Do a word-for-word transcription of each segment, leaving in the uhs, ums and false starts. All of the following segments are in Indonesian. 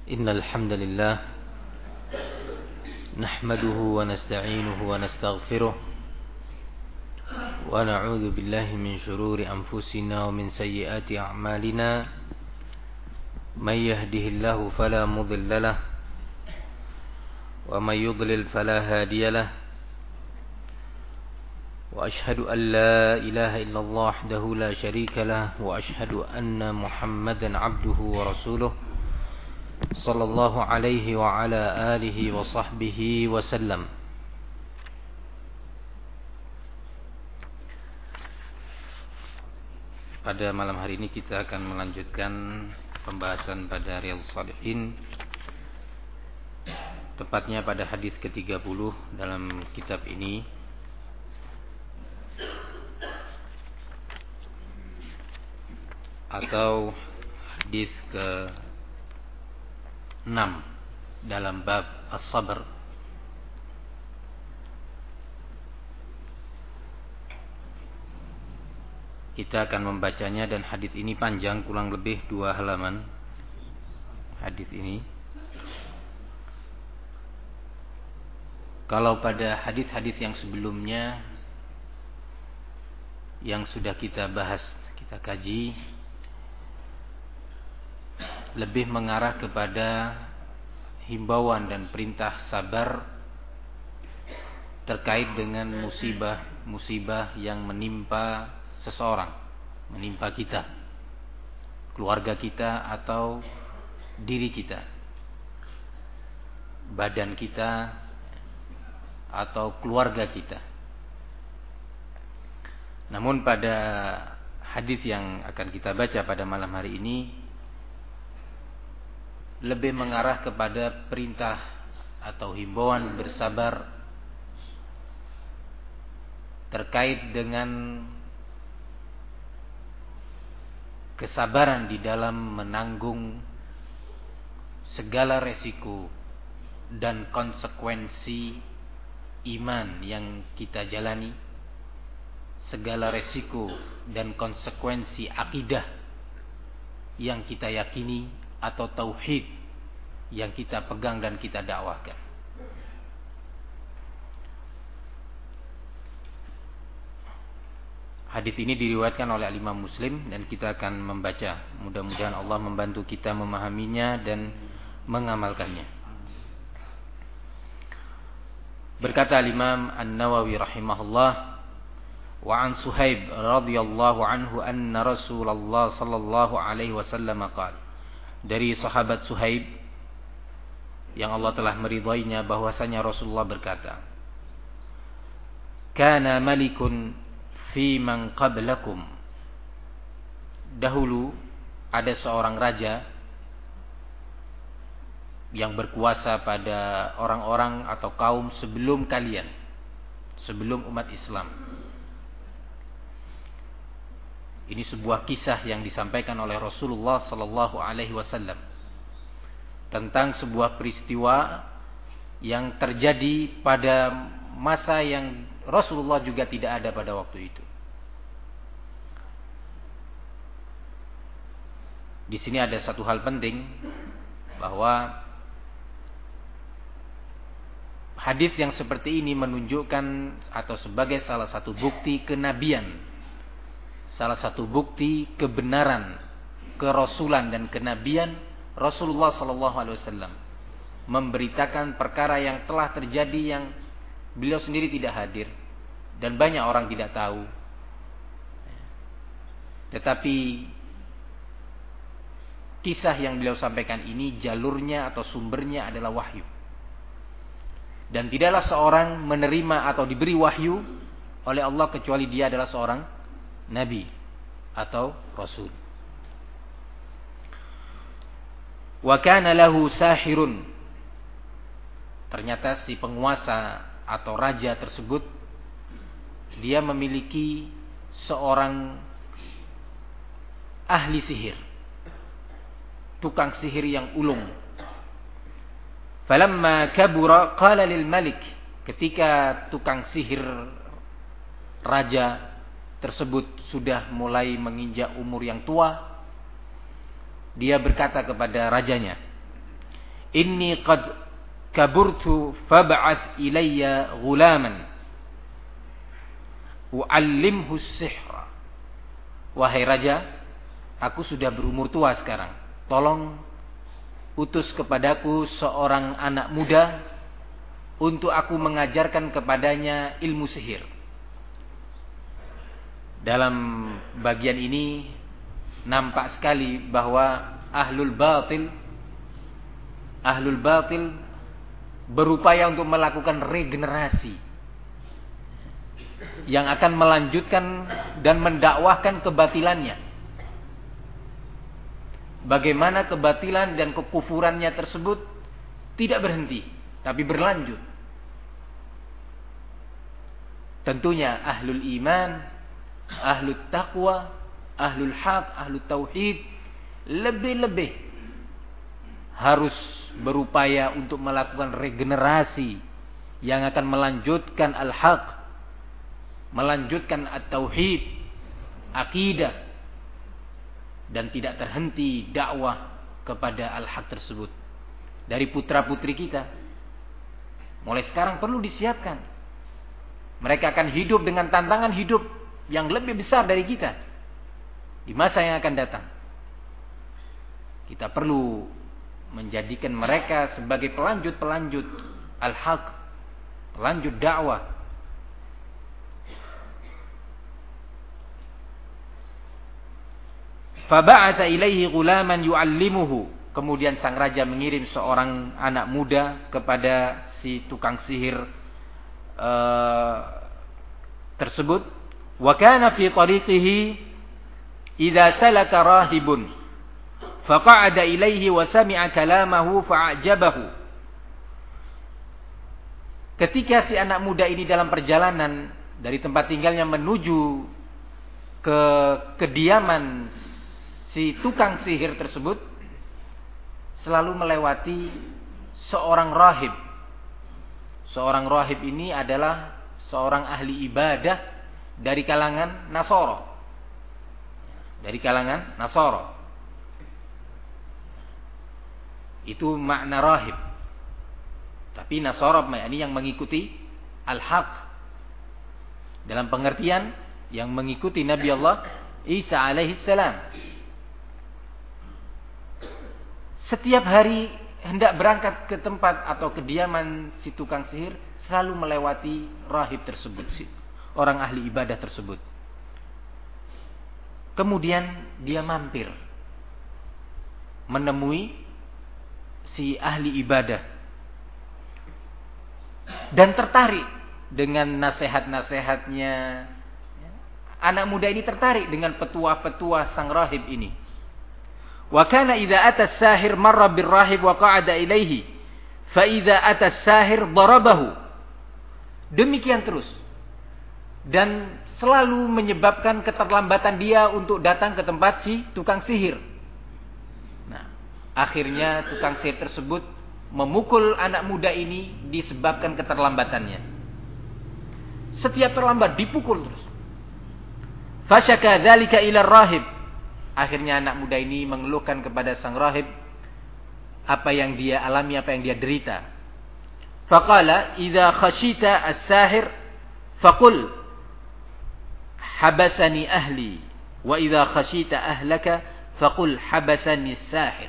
إن الحمد لله نحمده ونستعينه ونستغفره ونعوذ بالله من شرور أنفسنا ومن سيئات أعمالنا من يهده الله فلا مضل له ومن يضلل فلا هادي له وأشهد أن لا إله إلا الله وحده لا شريك له وأشهد أن محمدا عبده ورسوله صلى الله عليه وعلى آله وصحبه وسلم. Pada malam hari ini kita akan melanjutkan pembahasan pada Riyadhus Shalihin, tepatnya pada hadis ke tiga puluh dalam kitab ini. Atau hadis ke enam dalam bab as-sabr. Kita akan membacanya dan hadis ini panjang, kurang lebih dua halaman hadis ini. Kalau pada hadis-hadis yang sebelumnya yang sudah kita bahas, kita kaji, lebih mengarah kepada himbauan dan perintah sabar terkait dengan musibah-musibah yang menimpa seseorang, menimpa kita, keluarga kita atau diri kita, badan kita atau keluarga kita. Namun pada hadis yang akan kita baca pada malam hari ini lebih mengarah kepada perintah atau himbauan bersabar terkait dengan kesabaran di dalam menanggung segala resiko dan konsekuensi iman yang kita jalani, segala resiko dan konsekuensi akidah yang kita yakini atau tauhid yang kita pegang dan kita dakwahkan. Hadis ini diriwayatkan oleh Imam Muslim dan kita akan membaca. Mudah-mudahan Allah membantu kita memahaminya dan mengamalkannya. Berkata Imam An-Nawawi rahimahullah, wa an Suhaib radhiyallahu anhu anna Rasulullah sallallahu alaihi wasallam qala. Dari sahabat Suhaib yang Allah telah meridainya bahwasanya Rasulullah berkata, kana malikun fi man qablakum. Dahulu ada seorang raja yang berkuasa pada orang-orang atau kaum sebelum kalian, sebelum umat Islam. Ini sebuah kisah yang disampaikan oleh Rasulullah sallallahu alaihi wasallam tentang sebuah peristiwa yang terjadi pada masa yang Rasulullah juga tidak ada pada waktu itu. Di sini ada satu hal penting, bahwa hadis yang seperti ini menunjukkan atau sebagai salah satu bukti kenabian, salah satu bukti kebenaran, kerasulan dan kenabian Rasulullah sallallahu alaihi wasallam memberitakan perkara yang telah terjadi yang beliau sendiri tidak hadir dan banyak orang tidak tahu. Tetapi kisah yang beliau sampaikan ini jalurnya atau sumbernya adalah wahyu. Dan tidaklah seorang menerima atau diberi wahyu oleh Allah kecuali dia adalah seorang nabi atau rasul. Wa kana lahu sahirun. Ternyata si penguasa atau raja tersebut dia memiliki seorang ahli sihir, tukang sihir yang ulung. Falamma kabura qala lil malik. Ketika tukang sihir raja tersebut sudah mulai menginjak umur yang tua, dia berkata kepada rajanya, inni qad kaburtu fab'ath ilayya ghulaman u'allimhu as-sihra. Wahai raja, aku sudah berumur tua sekarang. Tolong utus kepadaku seorang anak muda untuk aku mengajarkan kepadanya ilmu sihir. Dalam bagian ini nampak sekali bahwa ahlul batil ahlul batil berupaya untuk melakukan regenerasi yang akan melanjutkan dan mendakwahkan kebatilannya. Bagaimana kebatilan dan kekufurannya tersebut tidak berhenti, tapi berlanjut. Tentunya ahlul iman, ahlul taqwa, ahlul haq, ahlul tauhid lebih-lebih harus berupaya untuk melakukan regenerasi yang akan melanjutkan al-haq, melanjutkan at-tauhid, akidah, dan tidak terhenti dakwah kepada al-haq tersebut dari putra-putri kita. Mulai sekarang perlu disiapkan. Mereka akan hidup dengan tantangan hidup yang lebih besar dari kita di masa yang akan datang. Kita perlu menjadikan mereka sebagai pelanjut-pelanjut al-haq, pelanjut dakwah. Faba'atha ilaihi ghulaman yu'allimuhu. Kemudian sang raja mengirim seorang anak muda kepada si tukang sihir uh, tersebut. Wa kana fi tariqihi idza salaka rahibun faqa'ada ilaihi wa sami'a kalamahu fa'ajabahu. Ketika si anak muda ini dalam perjalanan dari tempat tinggalnya menuju ke kediaman si tukang sihir tersebut, selalu melewati seorang rahib. Seorang rahib ini adalah seorang ahli ibadah dari kalangan Nasara. Dari kalangan Nasara. Itu makna rahib. Tapi Nasara ini yang mengikuti al-haq. Dalam pengertian yang mengikuti Nabi Allah Isa alaihi salam. Setiap hari hendak berangkat ke tempat atau kediaman si tukang sihir, selalu melewati rahib tersebut, si orang ahli ibadah tersebut. Kemudian dia mampir menemui si ahli ibadah dan tertarik dengan nasihat-nasihatnya. Anak muda ini tertarik dengan petua-petua sang rahib ini. Wa kana idza ata as-sahir marra bir-rahib wa qa'ada ilaihi fa idza ata as-sahir darabahu. Demikian terus. Dan selalu menyebabkan keterlambatan dia untuk datang ke tempat si tukang sihir. Nah, akhirnya tukang sihir tersebut memukul anak muda ini disebabkan keterlambatannya. Setiap terlambat dipukul terus. Fasyaka dzalika ila ar-rahib. Akhirnya anak muda ini mengeluhkan kepada sang rahib apa yang dia alami, apa yang dia derita. Faqala idza khashita as-sahir faqul habasani ahli wa idza khashita ahlaka faqul habasani as-sahir.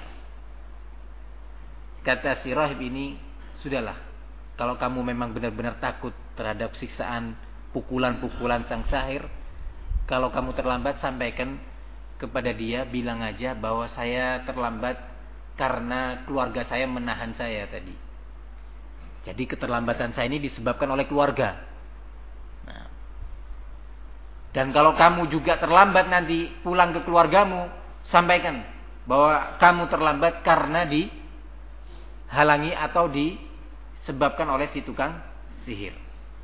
Kata si rahib ini, sudahlah, kalau kamu memang benar-benar takut terhadap siksaan pukulan-pukulan sang sahir, kalau kamu terlambat sampaikan kepada dia, bilang aja bahwa saya terlambat karena keluarga saya menahan saya tadi. Jadi keterlambatan saya ini disebabkan oleh keluarga. Nah. Dan kalau kamu juga terlambat nanti pulang ke keluargamu, sampaikan bahwa kamu terlambat karena dihalangi atau disebabkan oleh si tukang sihir.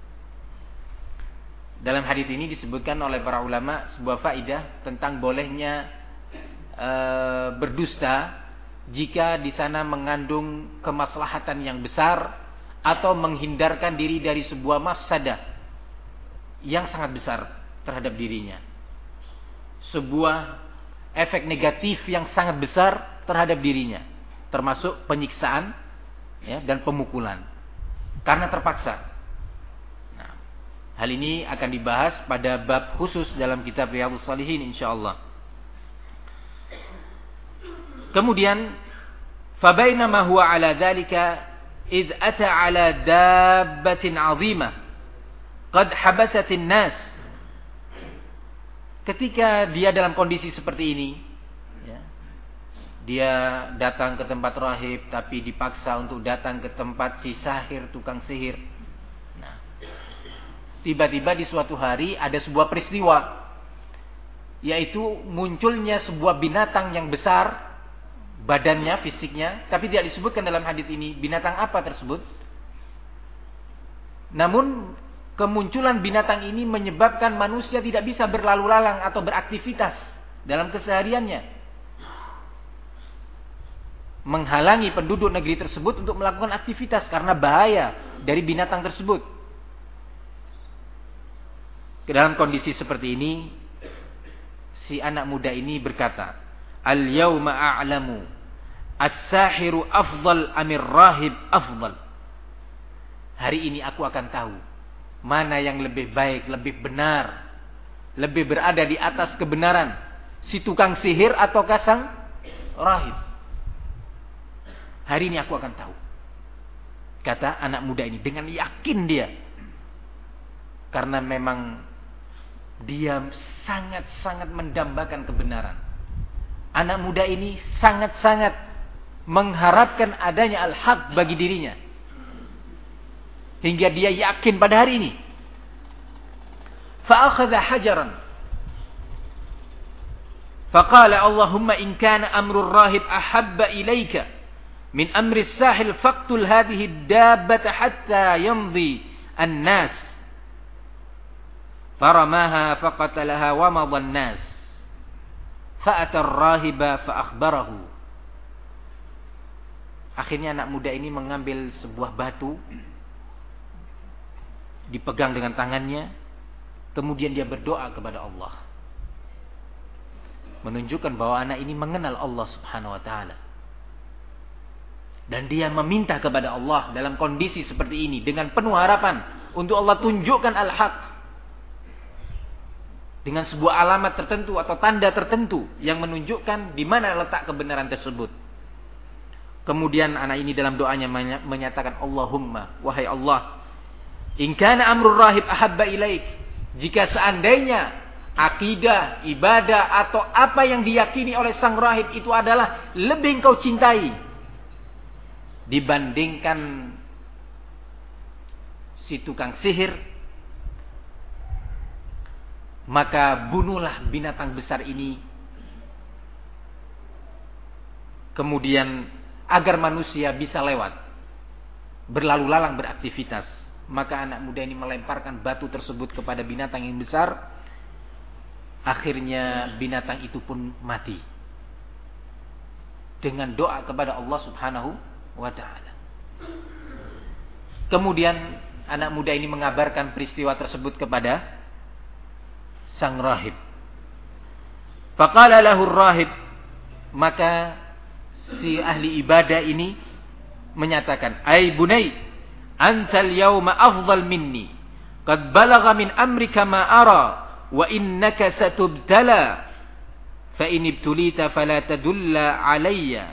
Dalam hadis ini disebutkan oleh para ulama sebuah faidah tentang bolehnya e, berdusta jika di sana mengandung kemaslahatan yang besar atau menghindarkan diri dari sebuah mafsadah yang sangat besar terhadap dirinya. Sebuah efek negatif yang sangat besar terhadap dirinya, termasuk penyiksaan ya, dan pemukulan karena terpaksa. Nah, hal ini akan dibahas pada bab khusus dalam kitab Riyadhus Shalihin insyaallah. Kemudian fabainama huwa ala dzalika id ata ala dabbatin 'azimah qad habasatin nas. Ketika dia dalam kondisi seperti ini, ya, dia datang ke tempat rahib tapi dipaksa untuk datang ke tempat si sahir, tukang sihir. Nah, tiba-tiba di suatu hari ada sebuah peristiwa, yaitu munculnya sebuah binatang yang besar badannya, fisiknya, tapi tidak disebutkan dalam hadis ini binatang apa tersebut. Namun kemunculan binatang ini menyebabkan manusia tidak bisa berlalu lalang atau beraktivitas dalam kesehariannya, menghalangi penduduk negeri tersebut untuk melakukan aktivitas karena bahaya dari binatang tersebut. Dalam kondisi seperti ini, si anak muda ini berkata, "Al-yawma a'lamu as-sahiru afdal amir rahib afdal." Hari ini aku akan tahu mana yang lebih baik, lebih benar, lebih berada di atas kebenaran, si tukang sihir atau sang rahib. Hari ini aku akan tahu, kata anak muda ini dengan yakin dia, karena memang dia sangat-sangat mendambakan kebenaran. Anak muda ini sangat-sangat mengharapkan adanya al-haq bagi dirinya, hingga dia yakin pada hari ini. Fa'akhadha hajaran faqala Allahumma in kana amrul rahib ahabba ilayka min amri as-sahil faqtul hadhihi ad-dabbata hatta yamdi an-nas. Faramaha faqatalaha wa madha an-nas. Fa'ata ar-rahiba fa akhbarahu. Akhirnya anak muda ini mengambil sebuah batu, dipegang dengan tangannya, kemudian dia berdoa kepada Allah, menunjukkan bahwa anak ini mengenal Allah Subhanahu wa taala, dan dia meminta kepada Allah dalam kondisi seperti ini dengan penuh harapan untuk Allah tunjukkan al-haq dengan sebuah alamat tertentu atau tanda tertentu yang menunjukkan di mana letak kebenaran tersebut. Kemudian anak ini dalam doanya menyatakan, Allahumma, wahai Allah, in kana amrul rahib ahabba ilaik, jika seandainya akidah, ibadah atau apa yang diyakini oleh sang rahib itu adalah lebih engkau cintai dibandingkan si tukang sihir, maka bunuhlah binatang besar ini, kemudian agar manusia bisa lewat, berlalu lalang beraktivitas. Maka anak muda ini melemparkan batu tersebut kepada binatang yang besar. Akhirnya binatang itu pun mati dengan doa kepada Allah Subhanahu wa ta'ala. Kemudian anak muda ini mengabarkan peristiwa tersebut kepada sang rahib. Faqala lahu rahib, maka si ahli ibadah ini menyatakan, "Ai bunai, antal yawma afdal minni, qad balagha min amrika ma ara, wa innaka satubtala, fa in ibtulita fala tadulla alayya."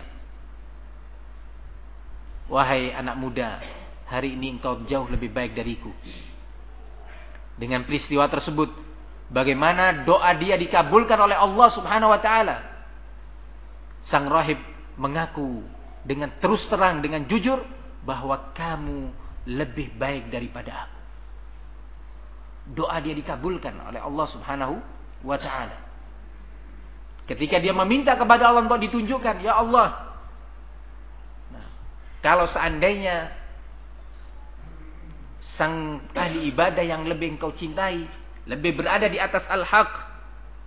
Wahai anak muda, hari ini engkau jauh lebih baik dariku. Dengan peristiwa tersebut, bagaimana doa dia dikabulkan oleh Allah Subhanahu wa taala. Sang rahib mengaku dengan terus terang, dengan jujur, bahwa kamu lebih baik daripada aku. Doa dia dikabulkan oleh Allah Subhanahu wa ta'ala. Ketika dia meminta kepada Allah untuk ditunjukkan, ya Allah, nah, kalau seandainya sang ahli ibadah yang lebih engkau cintai lebih berada di atas al-haq,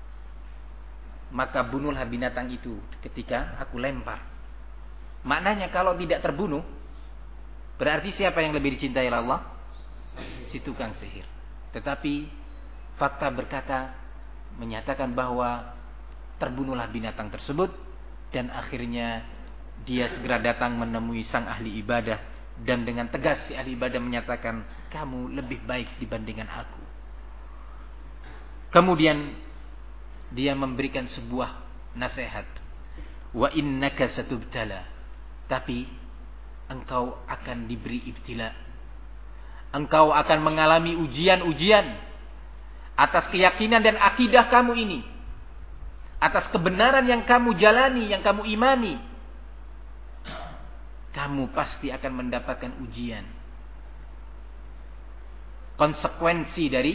maka bunuhlah binatang itu ketika aku lempar. Maknanya kalau tidak terbunuh, berarti siapa yang lebih dicintai oleh Allah? Si tukang sihir. Tetapi fakta berkata, menyatakan bahwa terbunuhlah binatang tersebut, dan akhirnya dia segera datang menemui sang ahli ibadah, dan dengan tegas si ahli ibadah menyatakan, kamu lebih baik dibandingkan aku. Kemudian dia memberikan sebuah nasihat, wa innaka satubtala, tapi engkau akan diberi ibtila, engkau akan mengalami ujian-ujian atas keyakinan dan akidah kamu ini, atas kebenaran yang kamu jalani, yang kamu imani. Kamu pasti akan mendapatkan ujian, konsekuensi dari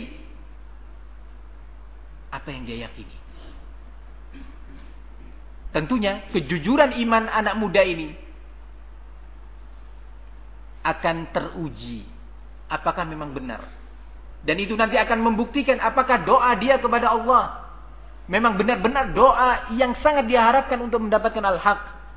apa yang dia yakini. Tentunya kejujuran iman anak muda ini akan teruji apakah memang benar. Dan itu nanti akan membuktikan apakah doa dia kepada Allah memang benar-benar doa yang sangat diharapkan untuk mendapatkan al-haq.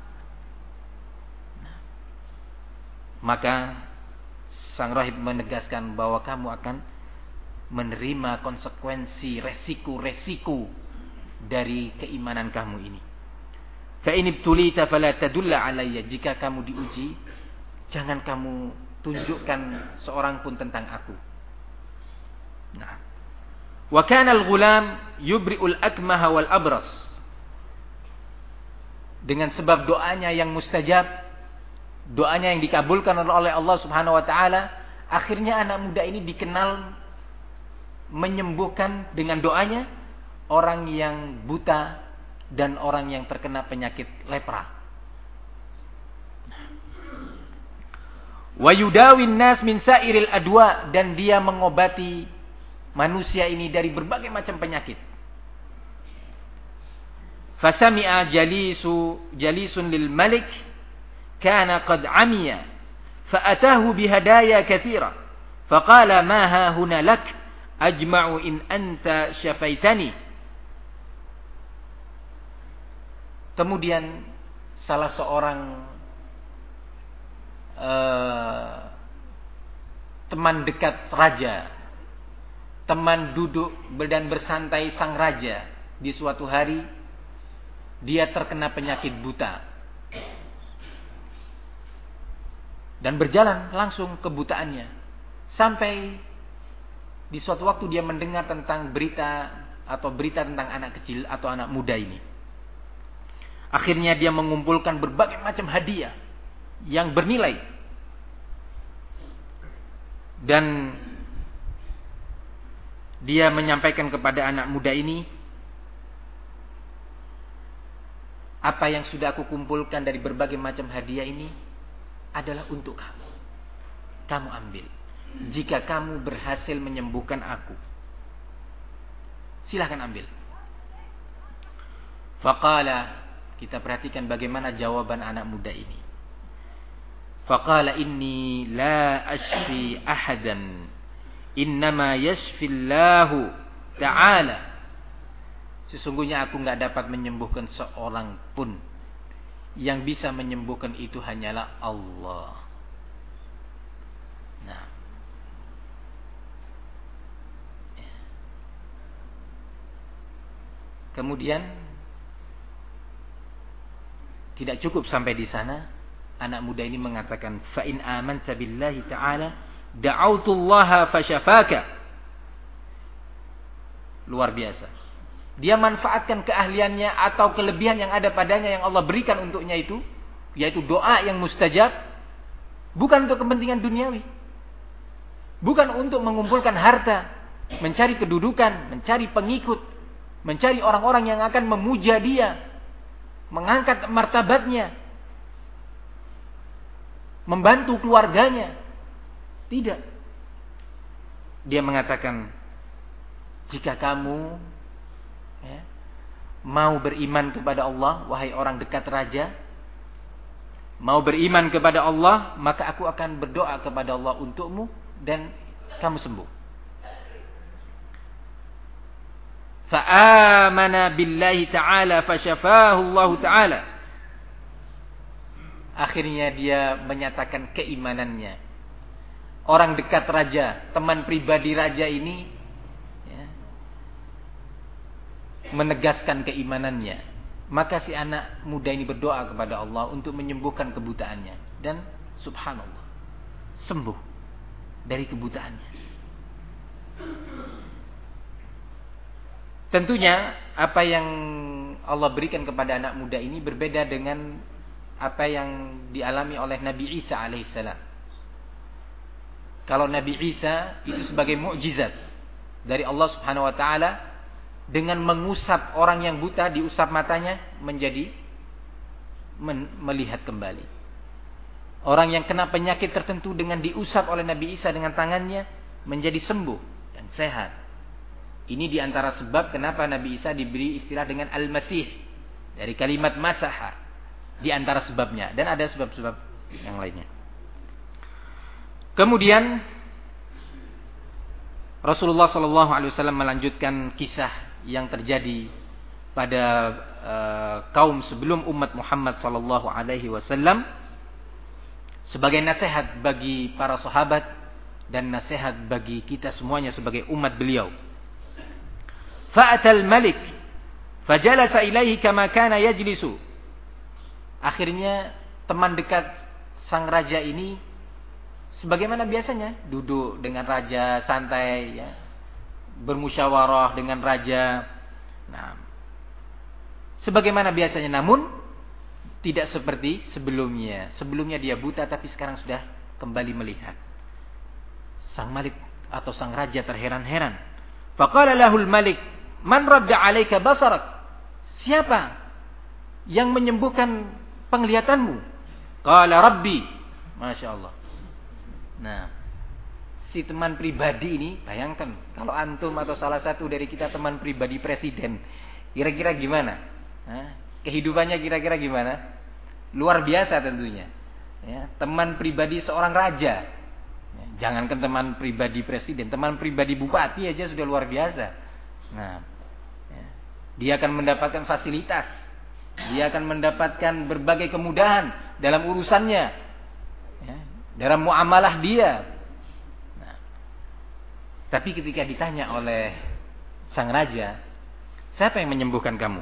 Maka sang rahib menegaskan bahwa kamu akan menerima konsekuensi, resiko-resiko dari keimanan kamu ini. Fa in ibtulita fala tadulla alayya, jika kamu diuji, jangan kamu tunjukkan seorang pun tentang aku. Nah. Wa kana al-ghulam yubri'ul akmaha wal abras. Dengan sebab doanya yang mustajab, doanya yang dikabulkan oleh Allah Subhanahu wa taala, akhirnya anak muda ini dikenal menyembuhkan dengan doanya orang yang buta dan orang yang terkena penyakit lepra. Wa yudawin nas min sairil adwa, dan dia mengobati manusia ini dari berbagai macam penyakit. Fasami'a jalisu jalisun lil malik kana qad amiya fa'atahu bihadaya katsira faqala ma ha huna lak ajma'u in anta syafaitani. Kemudian salah seorang uh, teman dekat raja, teman duduk dan bersantai sang raja, di suatu hari dia terkena penyakit buta dan berjalan langsung kebutaannya, sampai di suatu waktu dia mendengar tentang berita atau berita tentang anak kecil atau anak muda ini. Akhirnya dia mengumpulkan berbagai macam hadiah yang bernilai, dan dia menyampaikan kepada anak muda ini, apa yang sudah aku kumpulkan dari berbagai macam hadiah ini adalah untuk kamu. Kamu ambil. Jika kamu berhasil menyembuhkan aku, silahkan ambil. Faqala, kita perhatikan bagaimana jawaban anak muda ini. Faqala inni la ashfi ahadan, innama yashfillahu ta'ala. Sesungguhnya aku enggak dapat menyembuhkan seorang pun. Yang bisa menyembuhkan itu hanyalah Allah. Nah. Kemudian tidak cukup sampai di sana, anak muda ini mengatakan, fa in amanta billahi ta'ala da'autullaha fasyafaka. Luar biasa. Dia manfaatkan keahliannya atau kelebihan yang ada padanya yang Allah berikan untuknya itu, yaitu doa yang mustajab, bukan untuk kepentingan duniawi, bukan untuk mengumpulkan harta, mencari kedudukan, mencari pengikut, mencari orang-orang yang akan memuja dia, mengangkat martabatnya, membantu keluarganya. Tidak. Dia mengatakan, jika kamu ya, mau beriman kepada Allah, wahai orang dekat raja, mau beriman kepada Allah, maka aku akan berdoa kepada Allah untukmu dan kamu sembuh. Fa'amana billahi ta'ala fasyafahu Allah ta'ala. Akhirnya dia menyatakan keimanannya. Orang dekat raja, teman pribadi raja ini ya, menegaskan keimanannya. Maka si anak muda ini berdoa kepada Allah untuk menyembuhkan kebutaannya. Dan subhanallah, sembuh dari kebutaannya. Tentunya apa yang Allah berikan kepada anak muda ini berbeda dengan apa yang dialami oleh Nabi Isa alaihissalam. Kalau Nabi Isa itu sebagai mukjizat dari Allah Subhanahu wa taala, dengan mengusap orang yang buta, diusap matanya menjadi men- melihat kembali. Orang yang kena penyakit tertentu dengan diusap oleh Nabi Isa dengan tangannya menjadi sembuh dan sehat. Ini diantara sebab kenapa Nabi Isa diberi istilah dengan Al-Masih, dari kalimat masaha, di antara sebabnya, dan ada sebab-sebab yang lainnya. Kemudian Rasulullah shallallahu alaihi wasallam melanjutkan kisah yang terjadi pada uh, kaum sebelum umat Muhammad sallallahu alaihi wasallam sebagai nasihat bagi para sahabat dan nasihat bagi kita semuanya sebagai umat beliau. Fa'atal malik fajalasa ilaihi kama kana yajlisu. Akhirnya teman dekat sang raja ini sebagaimana biasanya duduk dengan raja santai, ya, bermusyawarah dengan raja. Nah, sebagaimana biasanya, namun tidak seperti sebelumnya. Sebelumnya dia buta, tapi sekarang sudah kembali melihat. Sang malik atau sang raja terheran-heran. Faqala lahul malik, man radda 'alaika basarak? Siapa yang menyembuhkan penglihatanmu? Qala rabbi. Masya Allah. Nah, si teman pribadi ini, bayangkan kalau antum atau salah satu dari kita teman pribadi presiden, kira-kira gimana? Hah? Kehidupannya kira-kira gimana? Luar biasa tentunya. Ya, teman pribadi seorang raja. Ya, jangankan teman pribadi presiden, teman pribadi bupati aja sudah luar biasa. Nah, ya, dia akan mendapatkan fasilitas, dia akan mendapatkan berbagai kemudahan dalam urusannya, ya, dalam muamalah dia. Tapi ketika ditanya oleh sang raja, siapa yang menyembuhkan kamu?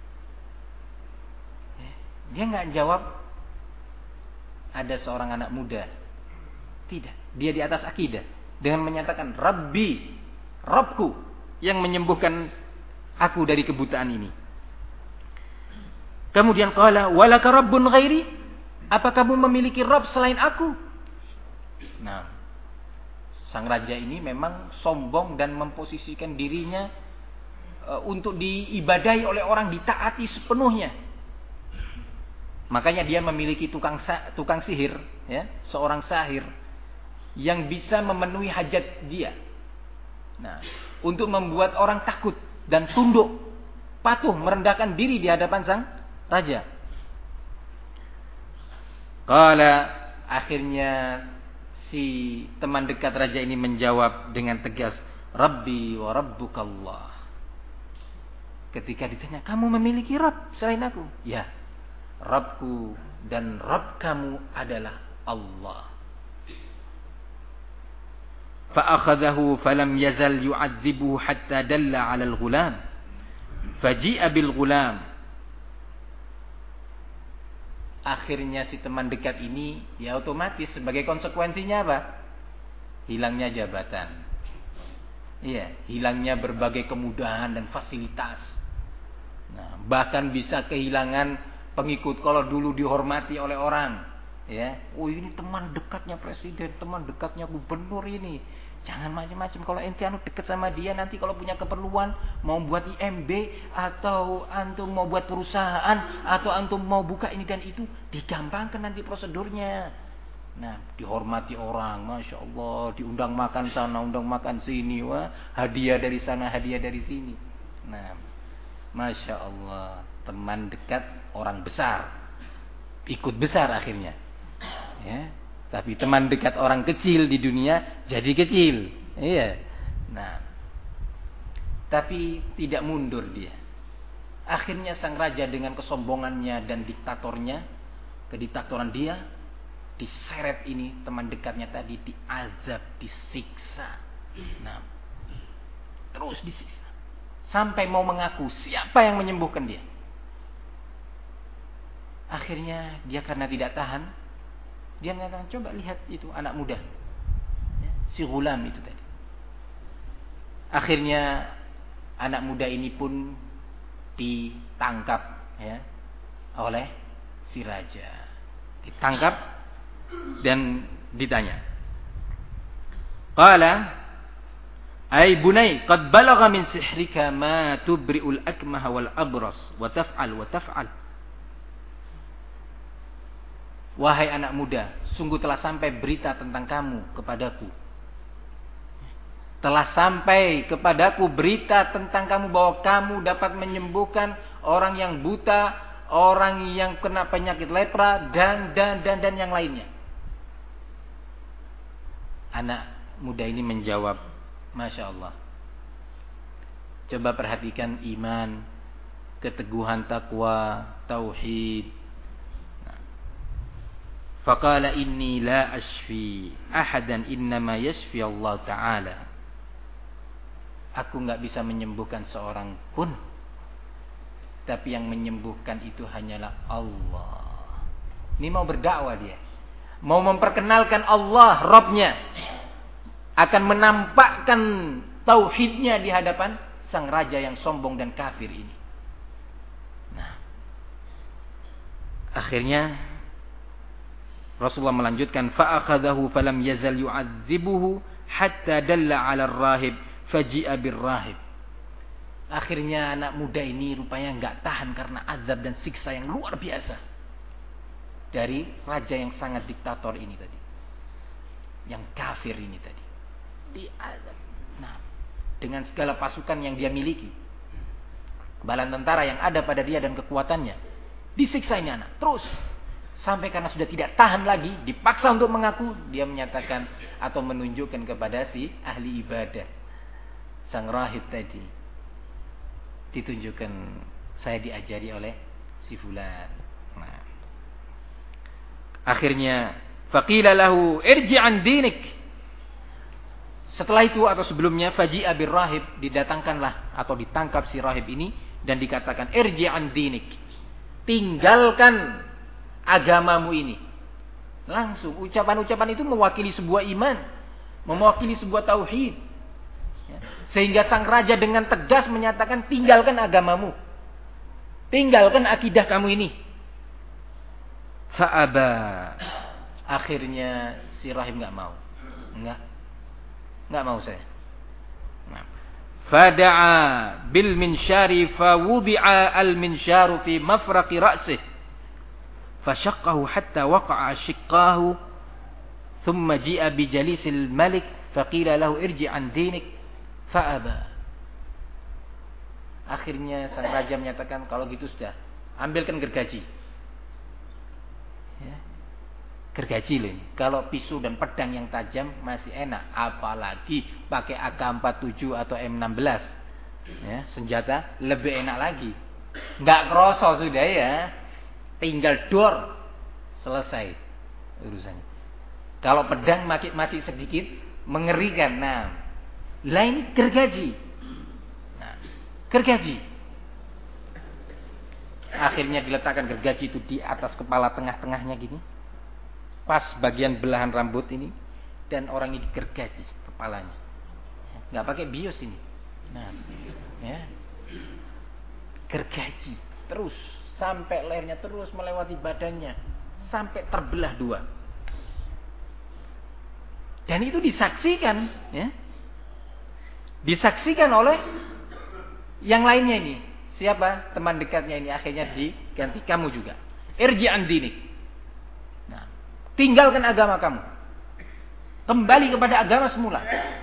Dia nggak jawab ada seorang anak muda. Tidak. Dia di atas akidah dengan menyatakan Rabbi, Rabbku yang menyembuhkan aku dari kebutaan ini. Kemudian qala walaka rabbun ghairi? Apa kamu memiliki Rabb selain aku? Nah, sang raja ini memang sombong dan memposisikan dirinya e, untuk diibadahi oleh orang, ditaati sepenuhnya. Makanya dia memiliki tukang tukang sihir, ya, seorang sahir yang bisa memenuhi hajat dia. Nah, untuk membuat orang takut dan tunduk, patuh, merendahkan diri di hadapan sang raja. Qala, akhirnya si teman dekat raja ini menjawab dengan tegas, Rabbi wa rabbukallah. Ketika ditanya, kamu memiliki Rabb selain aku? Ya, Rabbku dan Rabb kamu adalah Allah. Fa'akhadahu falam yazal yu'adzibuhu hatta dalla 'ala al-ghulam. Faji'a bil ghulam. Akhirnya si teman dekat ini, ya otomatis sebagai konsekuensinya apa? Hilangnya jabatan. Iya, hilangnya berbagai kemudahan dan fasilitas. Nah, bahkan bisa kehilangan pengikut. Kalau dulu dihormati oleh orang, ya, oh ini teman dekatnya presiden, teman dekatnya gubernur ini, jangan macam-macam. Kalau ente anu dekat sama dia, nanti kalau punya keperluan mau buat I M B atau antum mau buat perusahaan atau antum mau buka ini dan itu, digampangkan nanti prosedurnya. Nah, dihormati orang, masya Allah, diundang makan sana, undang makan sini, wah, hadiah dari sana, hadiah dari sini. Nah, masya Allah, teman dekat orang besar, ikut besar akhirnya. Ya, tapi teman dekat orang kecil di dunia jadi kecil. Iya. Nah, tapi tidak mundur dia. Akhirnya sang raja dengan kesombongannya dan diktatornya, kediktatoran dia, diseret ini teman dekatnya tadi, diazab, disiksa. Nah, terus disiksa sampai mau mengaku siapa yang menyembuhkan dia. Akhirnya dia karena tidak tahan, dia mengatakan, coba lihat itu anak muda, ya, si ghulam itu tadi. Akhirnya anak muda ini pun ditangkap, ya, oleh si raja. Ditangkap dan ditanya. Qala, ay bunai, qad balagha min sihrika ma tubri'ul akmaha wal abras wa taf'al wa taf'al. Wahai anak muda, sungguh telah sampai berita tentang kamu kepadaku. Telah sampai kepadaku berita tentang kamu bahwa kamu dapat menyembuhkan orang yang buta, orang yang kena penyakit lepra, dan dan dan dan yang lainnya. Anak muda ini menjawab, Masya Allah. Coba perhatikan iman, keteguhan takwa, tauhid. Faqala inni la ashfi ahadan innama yashfi Allah Ta'ala. Aku enggak bisa menyembuhkan seorang pun, tapi yang menyembuhkan itu hanyalah Allah. Ini mau berdakwah dia, mau memperkenalkan Allah Rabbnya, akan menampakkan tauhidnya di hadapan sang raja yang sombong dan kafir ini. Nah, akhirnya Rasulullah melanjutkan, fa'akhadahu falam yazal yu'adzibuhu hatta dalla 'ala ar-rahib faji'a bir-rahib. Akhirnya anak muda ini rupanya enggak tahan karena azab dan siksa yang luar biasa dari raja yang sangat diktator ini tadi, yang kafir ini tadi. Diazab. Nah, dengan segala pasukan yang dia miliki, kebalan tentara yang ada pada dia dan kekuatannya, disiksa ini anak terus. Sampai karena sudah tidak tahan lagi, dipaksa untuk mengaku, dia menyatakan atau menunjukkan kepada si ahli ibadah, sang rahib tadi. Ditunjukkan, saya diajari oleh si fulan. Nah. Akhirnya, faqila lahu irji' an dinik. Setelah itu atau sebelumnya, faji'a bir rahib, didatangkanlah atau ditangkap si rahib ini dan dikatakan irji' an dinik. Tinggalkan agamamu ini. Langsung ucapan-ucapan itu mewakili sebuah iman, mewakili sebuah tauhid. Sehingga sang raja dengan tegas menyatakan, tinggalkan agamamu, tinggalkan akidah kamu ini. Fa'aba. Akhirnya si rahib enggak mau. Enggak. Enggak mau saya. Nah. Fada'a bil minsyari fa wudi'a al minsyaru fi mafraqi ra'sih. Fashaqqahu hatta waqa'a shiqqahu thumma ji'a bi jalisil malik faqila lahu irji' an dinik fa'aba. Akhirnya sang raja menyatakan, kalau gitu sudah, ambilkan gergaji. Ya. Gergaji loh ini. Kalau pisau dan pedang yang tajam masih enak, apalagi pakai A K empat puluh tujuh atau M enam belas. Ya, senjata lebih enak lagi. Enggak kroso sudah ya. Tinggal dor, selesai urusannya. Kalau pedang masih, masih sedikit mengerikan. Nah, lah ini gergaji. Nah, gergaji. Akhirnya diletakkan gergaji itu di atas kepala tengah-tengahnya gini, pas bagian belahan rambut ini, dan orang ini gergaji kepalanya. Nggak pakai bios ini. Nah, ya, gergaji terus. Sampai lehernya terus melewati badannya, sampai terbelah dua. Dan itu disaksikan, ya, disaksikan oleh yang lainnya ini. Siapa? Teman dekatnya ini. Akhirnya diganti, kamu juga. Irji' an dinik. Nah, tinggalkan agama kamu, kembali kepada agama semula.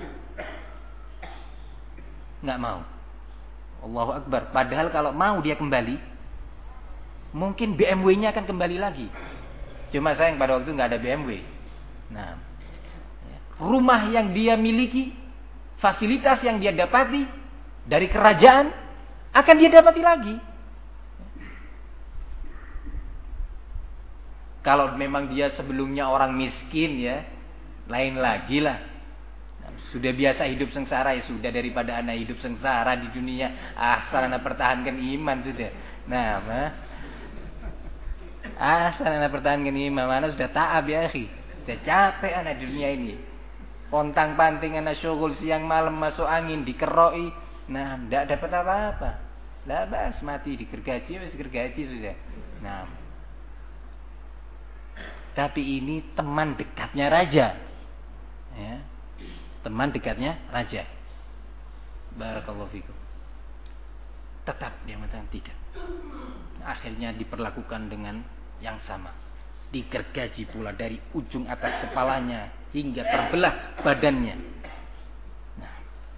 Nggak mau. Allahu Akbar. Padahal kalau mau dia kembali, mungkin B M W-nya akan kembali lagi. Cuma sayang pada waktu itu nggak ada B M W. Nah, rumah yang dia miliki, fasilitas yang dia dapati dari kerajaan, akan dia dapati lagi. Kalau memang dia sebelumnya orang miskin, ya, lain lagi lah. Nah, sudah biasa hidup sengsara, ya sudah, daripada anak hidup sengsara di dunia, ah, sarana pertahankan iman sudah. Nah, mah. Asal anak pertahankan imam, anak sudah ta'ab ya akhi. Sudah capek anak di dunia ini. Pontang panting anak syughul siang malam masuk angin dikeroi. Nah, tidak dapat apa-apa. Tidak bas mati digergaji, wis gergaji sudah. Nah. Tapi ini teman dekatnya raja. Ya. Teman dekatnya raja. Barakallahu fikum. Tetap dia mengatakan tidak. Akhirnya diperlakukan dengan yang sama. Digergaji pula dari ujung atas kepalanya hingga terbelah badannya. Nah.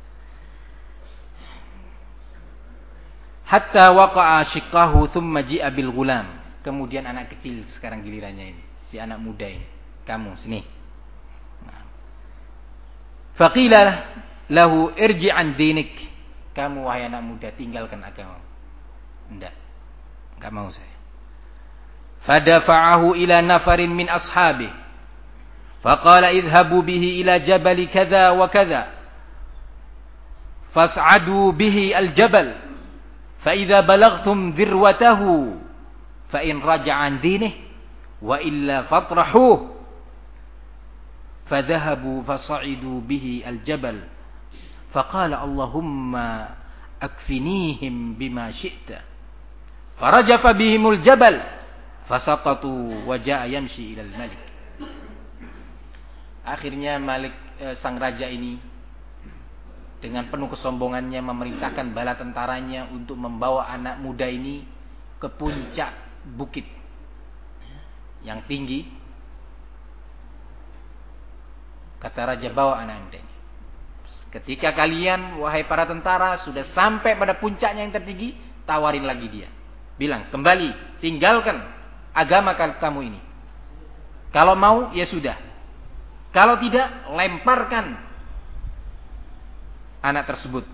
Hatta waqa'a shiqqahu thumma ji'a bil ghulam. Kemudian anak kecil sekarang gilirannya ini, si anak muda ini. Kamu sini. Nah. Faqila lahu irji' an dinik. Kamu wahai anak muda tinggalkan agama. Enggak. Enggak mau saya. Fadafa'ahu ila nafarin min ashabih. Faqala idhabu bihi ila jabali kadza wa kadza. Fas'adu bihi al-jabal. Fa idza balagtum dhirwatahu fa in raja'a an dinih wa illa fatrahuhu. Fadhahabu fasa'idu bihi al-jabal. Faqala Allahumma akfinihim bima syi'ta. Farajafa bihimul jabal fasaqatu wa jaa yamshi ilal malik. Akhirnya Malik eh, sang raja ini dengan penuh kesombongannya memerintahkan bala tentaranya untuk membawa anak muda ini ke puncak bukit yang tinggi. Kata raja, bawa anak muda ini. Ketika kalian wahai para tentara sudah sampai pada puncaknya yang tertinggi, tawarin lagi dia. Bilang, kembali, tinggalkan agama kamu ini. Kalau mau, ya sudah. Kalau tidak, lemparkan anak tersebut.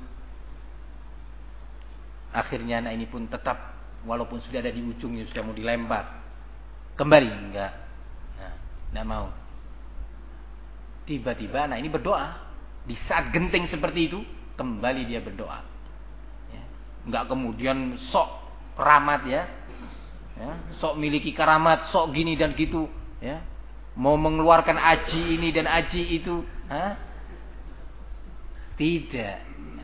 Akhirnya anak ini pun tetap, walaupun sudah ada di ujungnya, sudah mau dilempar. Kembali, enggak. Nah, enggak mau. Tiba-tiba anak ini berdoa. Di saat genting seperti itu, kembali dia berdoa. Ya. Enggak kemudian sok keramat ya. Ya, sok miliki karamat, sok gini dan gitu, ya. Mau mengeluarkan aji ini dan aji itu, ha? Tidak.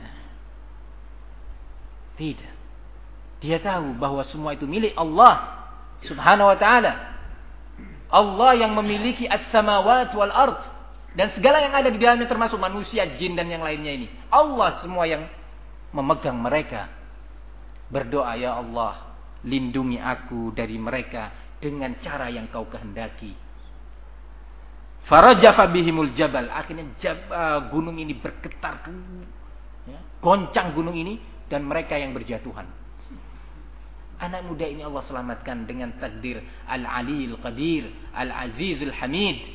Tidak. Dia tahu bahwa semua itu milik Allah Subhanahu wa taala. Allah yang memiliki as-samawati wal ard dan segala yang ada di dalamnya termasuk manusia, jin dan yang lainnya ini. Allah semua yang memegang mereka. Berdoa, ya Allah, lindungi aku dari mereka dengan cara yang kau kehendaki. Farajafa bihimul jabal. Akhirnya jab, uh, gunung ini bergetar. Ya, goncang gunung ini dan mereka yang berjatuhan. Anak muda ini Allah selamatkan dengan takdir Al-Aliyil Qadir, Al-Azizul Hamid.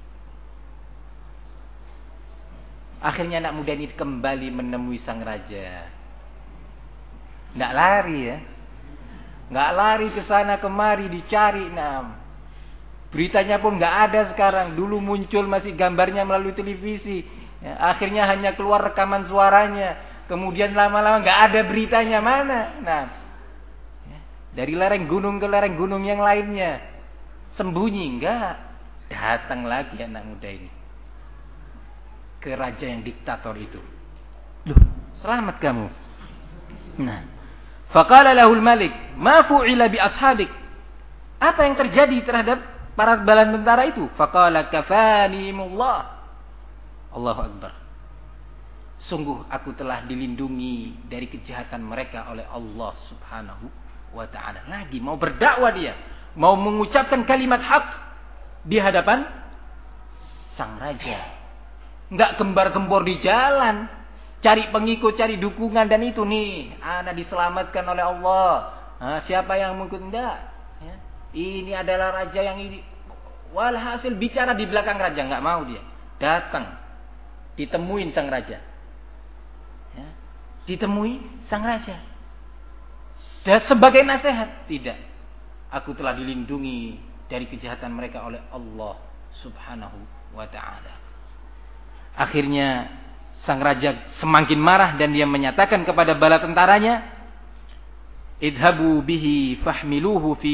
Akhirnya anak muda ini kembali menemui sang raja. Nggak lari ya. Nggak lari ke sana kemari dicari. Nah, beritanya pun nggak ada sekarang. Dulu muncul masih gambarnya melalui televisi. Ya, akhirnya hanya keluar rekaman suaranya. Kemudian lama-lama nggak ada beritanya mana. Nah, ya, dari lereng gunung ke lereng gunung yang lainnya. Sembunyi nggak. Datang lagi anak muda ini ke raja yang diktator itu. Loh, selamat kamu. Nah, faqala lahul malik, ma fu'ila bi ashabik? Apa yang terjadi terhadap para bala tentara itu? Faqala kafanimullah. Allahu akbar. Sungguh aku telah dilindungi dari kejahatan mereka oleh Allah Subhanahu wa taala. Lagi mau berdakwah dia, mau mengucapkan kalimat hak di hadapan sang raja. Enggak gembar-gembor di jalan, cari pengikut, cari dukungan dan itu nih, anak diselamatkan oleh Allah. Nah, siapa yang mengikut enggak? Ya. Ini adalah raja yang ini. Walhasil bicara di belakang raja, enggak mau dia. Datang, ditemuin sang raja. Ya. Ditemui sang raja. Dan sebagai nasihat, tidak. Aku telah dilindungi dari kejahatan mereka oleh Allah Subhanahu wa taala. Akhirnya sang raja semakin marah dan dia menyatakan kepada bala tentaranya, idhabu bihi fahmiluhu fi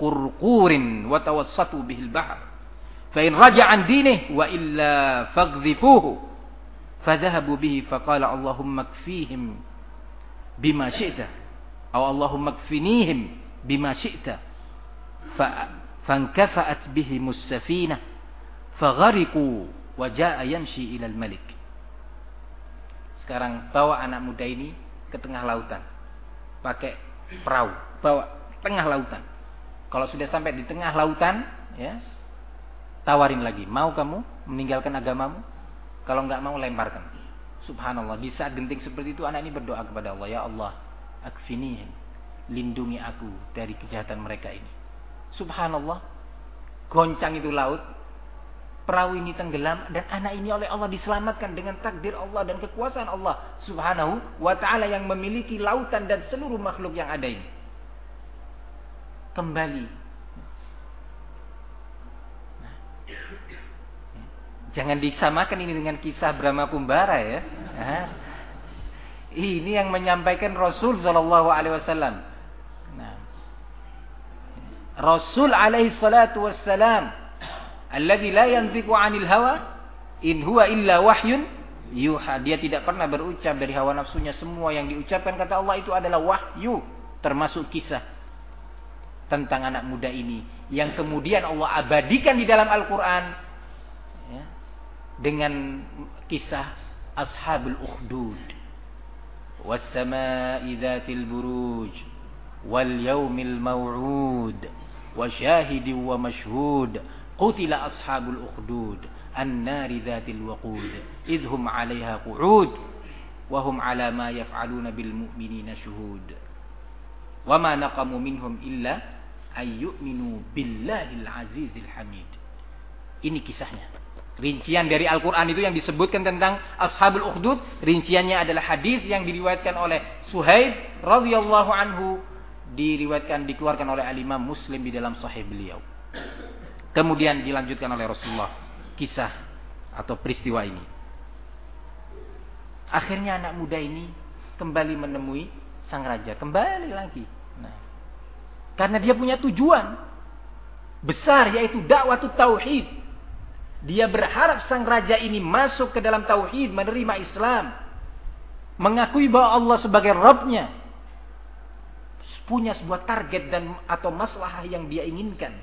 qurqurin wa tawassatu bihil bahr fa in raja'a an dinihi wa illa faghdifuhu fadhahabu bihi faqala Allahumma kfihim bima syi'ta aw Allahumma kfinihim bima syi'ta fa fankafa'at bihi mussafinah faghariqu wa jaa'a yamshi ila al-malik. Sekarang bawa anak muda ini ke tengah lautan pakai perahu, bawa tengah lautan. Kalau sudah sampai di tengah lautan, ya, tawarin lagi, mau kamu meninggalkan agamamu? Kalau enggak mau, lemparkan. Subhanallah, di saat genting seperti itu anak ini berdoa kepada Allah, ya Allah, akfinihim, lindungi aku dari kejahatan mereka ini. Subhanallah, goncang itu laut, perahu ini tenggelam, dan anak ini oleh Allah diselamatkan dengan takdir Allah dan kekuasaan Allah subhanahu wa ta'ala yang memiliki lautan dan seluruh makhluk yang ada ini. Kembali. Nah, jangan disamakan ini dengan kisah Brahma Kumbara ya. Nah, ini yang menyampaikan Rasul sallallahu alaihi wasallam. Nah, Rasul alaihi salatu wassalam alladzi la yantiqu 'anil hawa in huwa illa wahyun yuha. Dia tidak pernah berucap dari hawa nafsunya, semua yang diucapkan kata Allah itu adalah wahyu, termasuk kisah tentang anak muda ini yang kemudian Allah abadikan di dalam Al-Qur'an ya, dengan kisah Ashabul Ukhdud, was-samaa'i dzatil buruj wal yaumil maw'ud wa syahidin wa mashhud qutila ashabul ukhdud an-nari dzatil waqud idhum 'alaiha qu'ud wa hum 'ala ma yaf'aluna bil mu'minina syuhud wa ma naqamu minhum illa ayyuminu billahil azizil hamid. Ini kisahnya. Rincian dari Al-Qur'an itu yang disebutkan tentang ashabul ukhdud, rinciannya adalah hadis yang diriwayatkan oleh Suhaib radhiyallahu anhu, diriwayatkan dikeluarkan oleh Al-Imam Muslim di dalam sahih beliau. Kemudian dilanjutkan oleh Rasulullah kisah atau peristiwa ini. Akhirnya anak muda ini kembali menemui sang raja, kembali lagi. Nah, karena dia punya tujuan besar, yaitu dakwah tauhid. Dia berharap sang raja ini masuk ke dalam tauhid, menerima Islam, mengakui bahwa Allah sebagai Rabb-nya, punya sebuah target dan atau maslahah yang dia inginkan.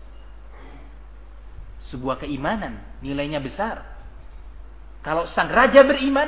Sebuah keimanan, nilainya besar. Kalau sang raja beriman,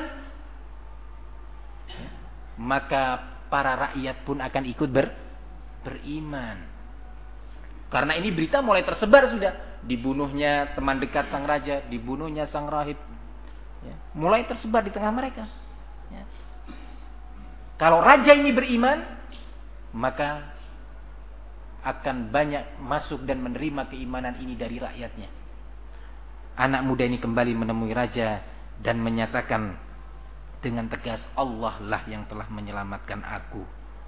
maka para rakyat pun akan ikut ber, beriman. Karena ini berita mulai tersebar sudah. Dibunuhnya teman dekat sang raja, dibunuhnya sang rahib. Ya, mulai tersebar di tengah mereka. Ya. Kalau raja ini beriman, maka akan banyak masuk dan menerima keimanan ini dari rakyatnya. Anak muda ini kembali menemui raja dan menyatakan dengan tegas, Allah lah yang telah menyelamatkan aku.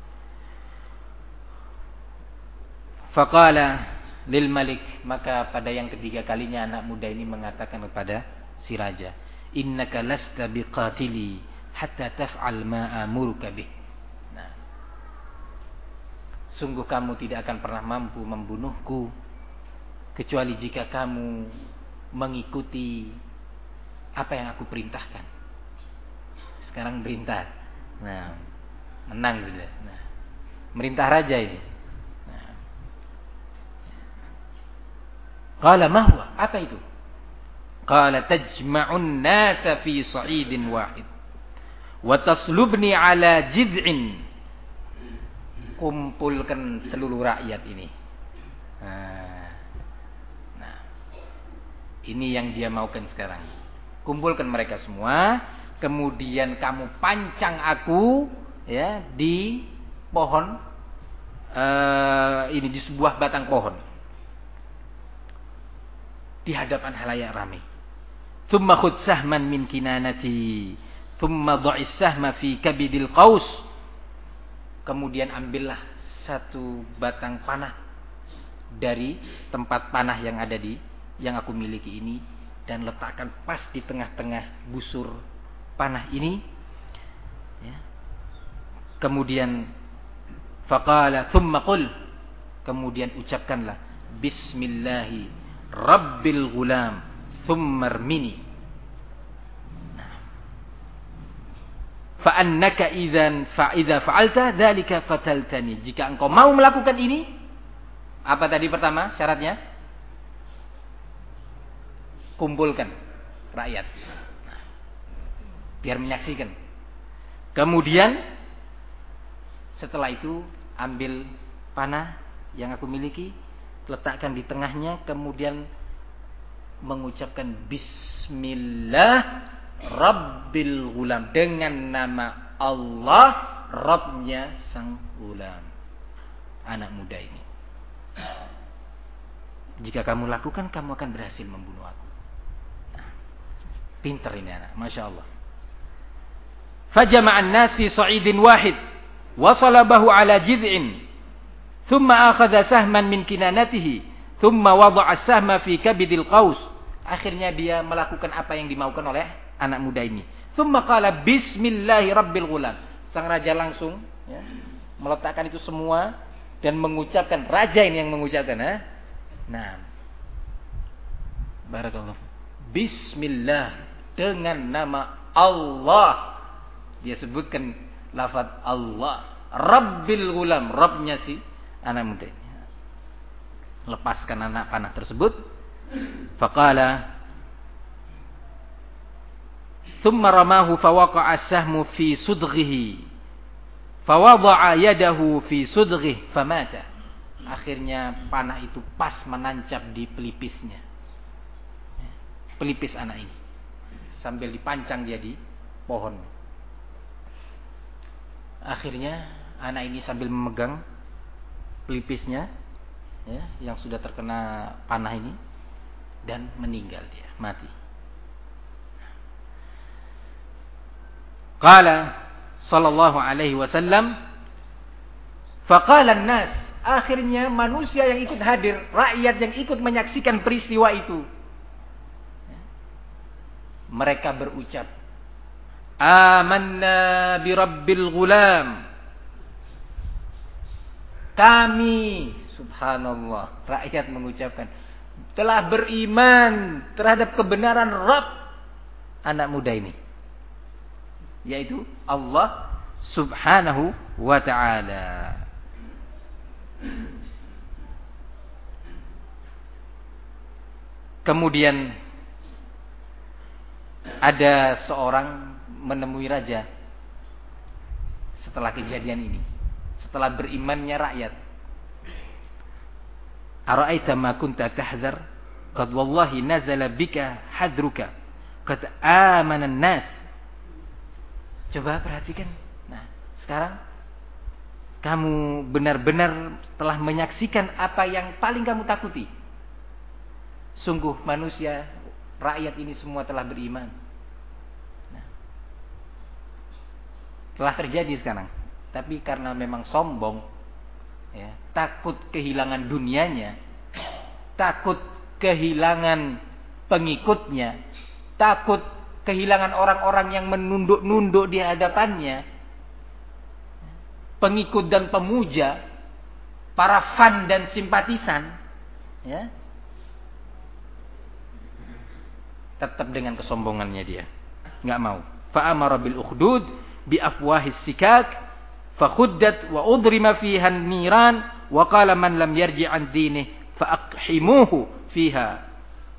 Faqala lil malik, maka pada yang ketiga kalinya anak muda ini mengatakan kepada si raja, innaka lasta biqatili hatta taf'al ma amuruka bih. Nah, sungguh kamu tidak akan pernah mampu membunuhku kecuali jika kamu mengikuti apa yang aku perintahkan. Sekarang perintah. Nah, menang sudah. Nah, merintah raja ini. Nah. Qala ma huwa? Apa itu? Qala tajma'un nasa fi sa'idin wahid wa taslubni ala jid'in. Kumpulkan seluruh rakyat ini. Nah, nah, ini yang dia maukan sekarang. Kumpulkan mereka semua, kemudian kamu pancang aku ya di pohon uh, ini di sebuah batang pohon di hadapan halayak ramai. Thumma khudh sahman min kinanati thumma dha'is sahma fi kabidil qaus. Kemudian ambillah satu batang panah dari tempat panah yang ada di yang aku miliki ini dan letakkan pas di tengah-tengah busur panah ini ya. Kemudian faqala thumma qul, kemudian ucapkanlah bismillahi rabbil ghulam thumma rmini. Fa annaka idzan fa idza fa'alta dzalika qataltani. Jika engkau mau melakukan ini, apa tadi pertama syaratnya? Kumpulkan rakyat biar menyaksikan. Kemudian setelah itu ambil panah yang aku miliki, letakkan di tengahnya, kemudian mengucapkan bismillah rabbil ghulam, dengan nama Allah Rabbnya sang ghulam, anak muda ini. Jika kamu lakukan, kamu akan berhasil membunuh aku. Nah, pinter ini anak, masya Allah. Fajama'an nas fi sa'idin wahid wa salabahu ala jid'in thumma akhadha sahman min kinanatihi thumma wada'a sahma fi kabidil qaus. Akhirnya dia melakukan apa yang dimaukan oleh anak muda ini. Thumma qala bismillahi rabbil ghulam. Sang raja langsung ya, meletakkan itu semua dan mengucapkan, raja ini yang mengucapkan, ha? Nah, barakallahu. Bismillah, dengan nama Allah. Dia sebutkan lafaz Allah. Rabbil ghulam, Rabbnya si anak muda ini. Lepaskan anak panah tersebut. Faqala thumma ramahu fawaqa'a as-sahmu fi sudghihi. Fawada'a yadahu fi sudghihi famata. Akhirnya panah itu pas menancap di pelipisnya. Pelipis anak ini. Sambil dipancang dia di pohon. Akhirnya anak ini sambil memegang pelipisnya ya, yang sudah terkena panah ini, dan meninggal dia, mati. Qala sallallahu alaihi wasallam, faqala an-nas, akhirnya manusia yang ikut hadir, rakyat yang ikut menyaksikan peristiwa itu, mereka berucap, amanna bi rabbil ghulam. Kami, subhanallah, rakyat mengucapkan, telah beriman terhadap kebenaran Rabb anak muda ini, yaitu Allah subhanahu wa ta'ala. Kemudian ada seorang menemui raja setelah kejadian ini, setelah berimannya rakyat. Ara'aita ma kunta tahzar qad wallahi nazala bika hadruka qad amana an-nas. Coba perhatikan. Nah, sekarang kamu benar-benar telah menyaksikan apa yang paling kamu takuti. Sungguh manusia, rakyat ini semua telah beriman. Nah, telah terjadi sekarang. Tapi karena memang sombong, ya, takut kehilangan dunianya, takut kehilangan pengikutnya, takut kehilangan orang-orang yang menunduk-nunduk di hadapannya, pengikut dan pemuja, para fan dan simpatisan, ya, tetap dengan kesombongannya dia, nggak mau. Fa'amara bil ukhdud bi afwahis sikak fakhuddat wa udrima fiha an-niran wa qala man lam yarji' an dinih fa aqhimuhu fiha.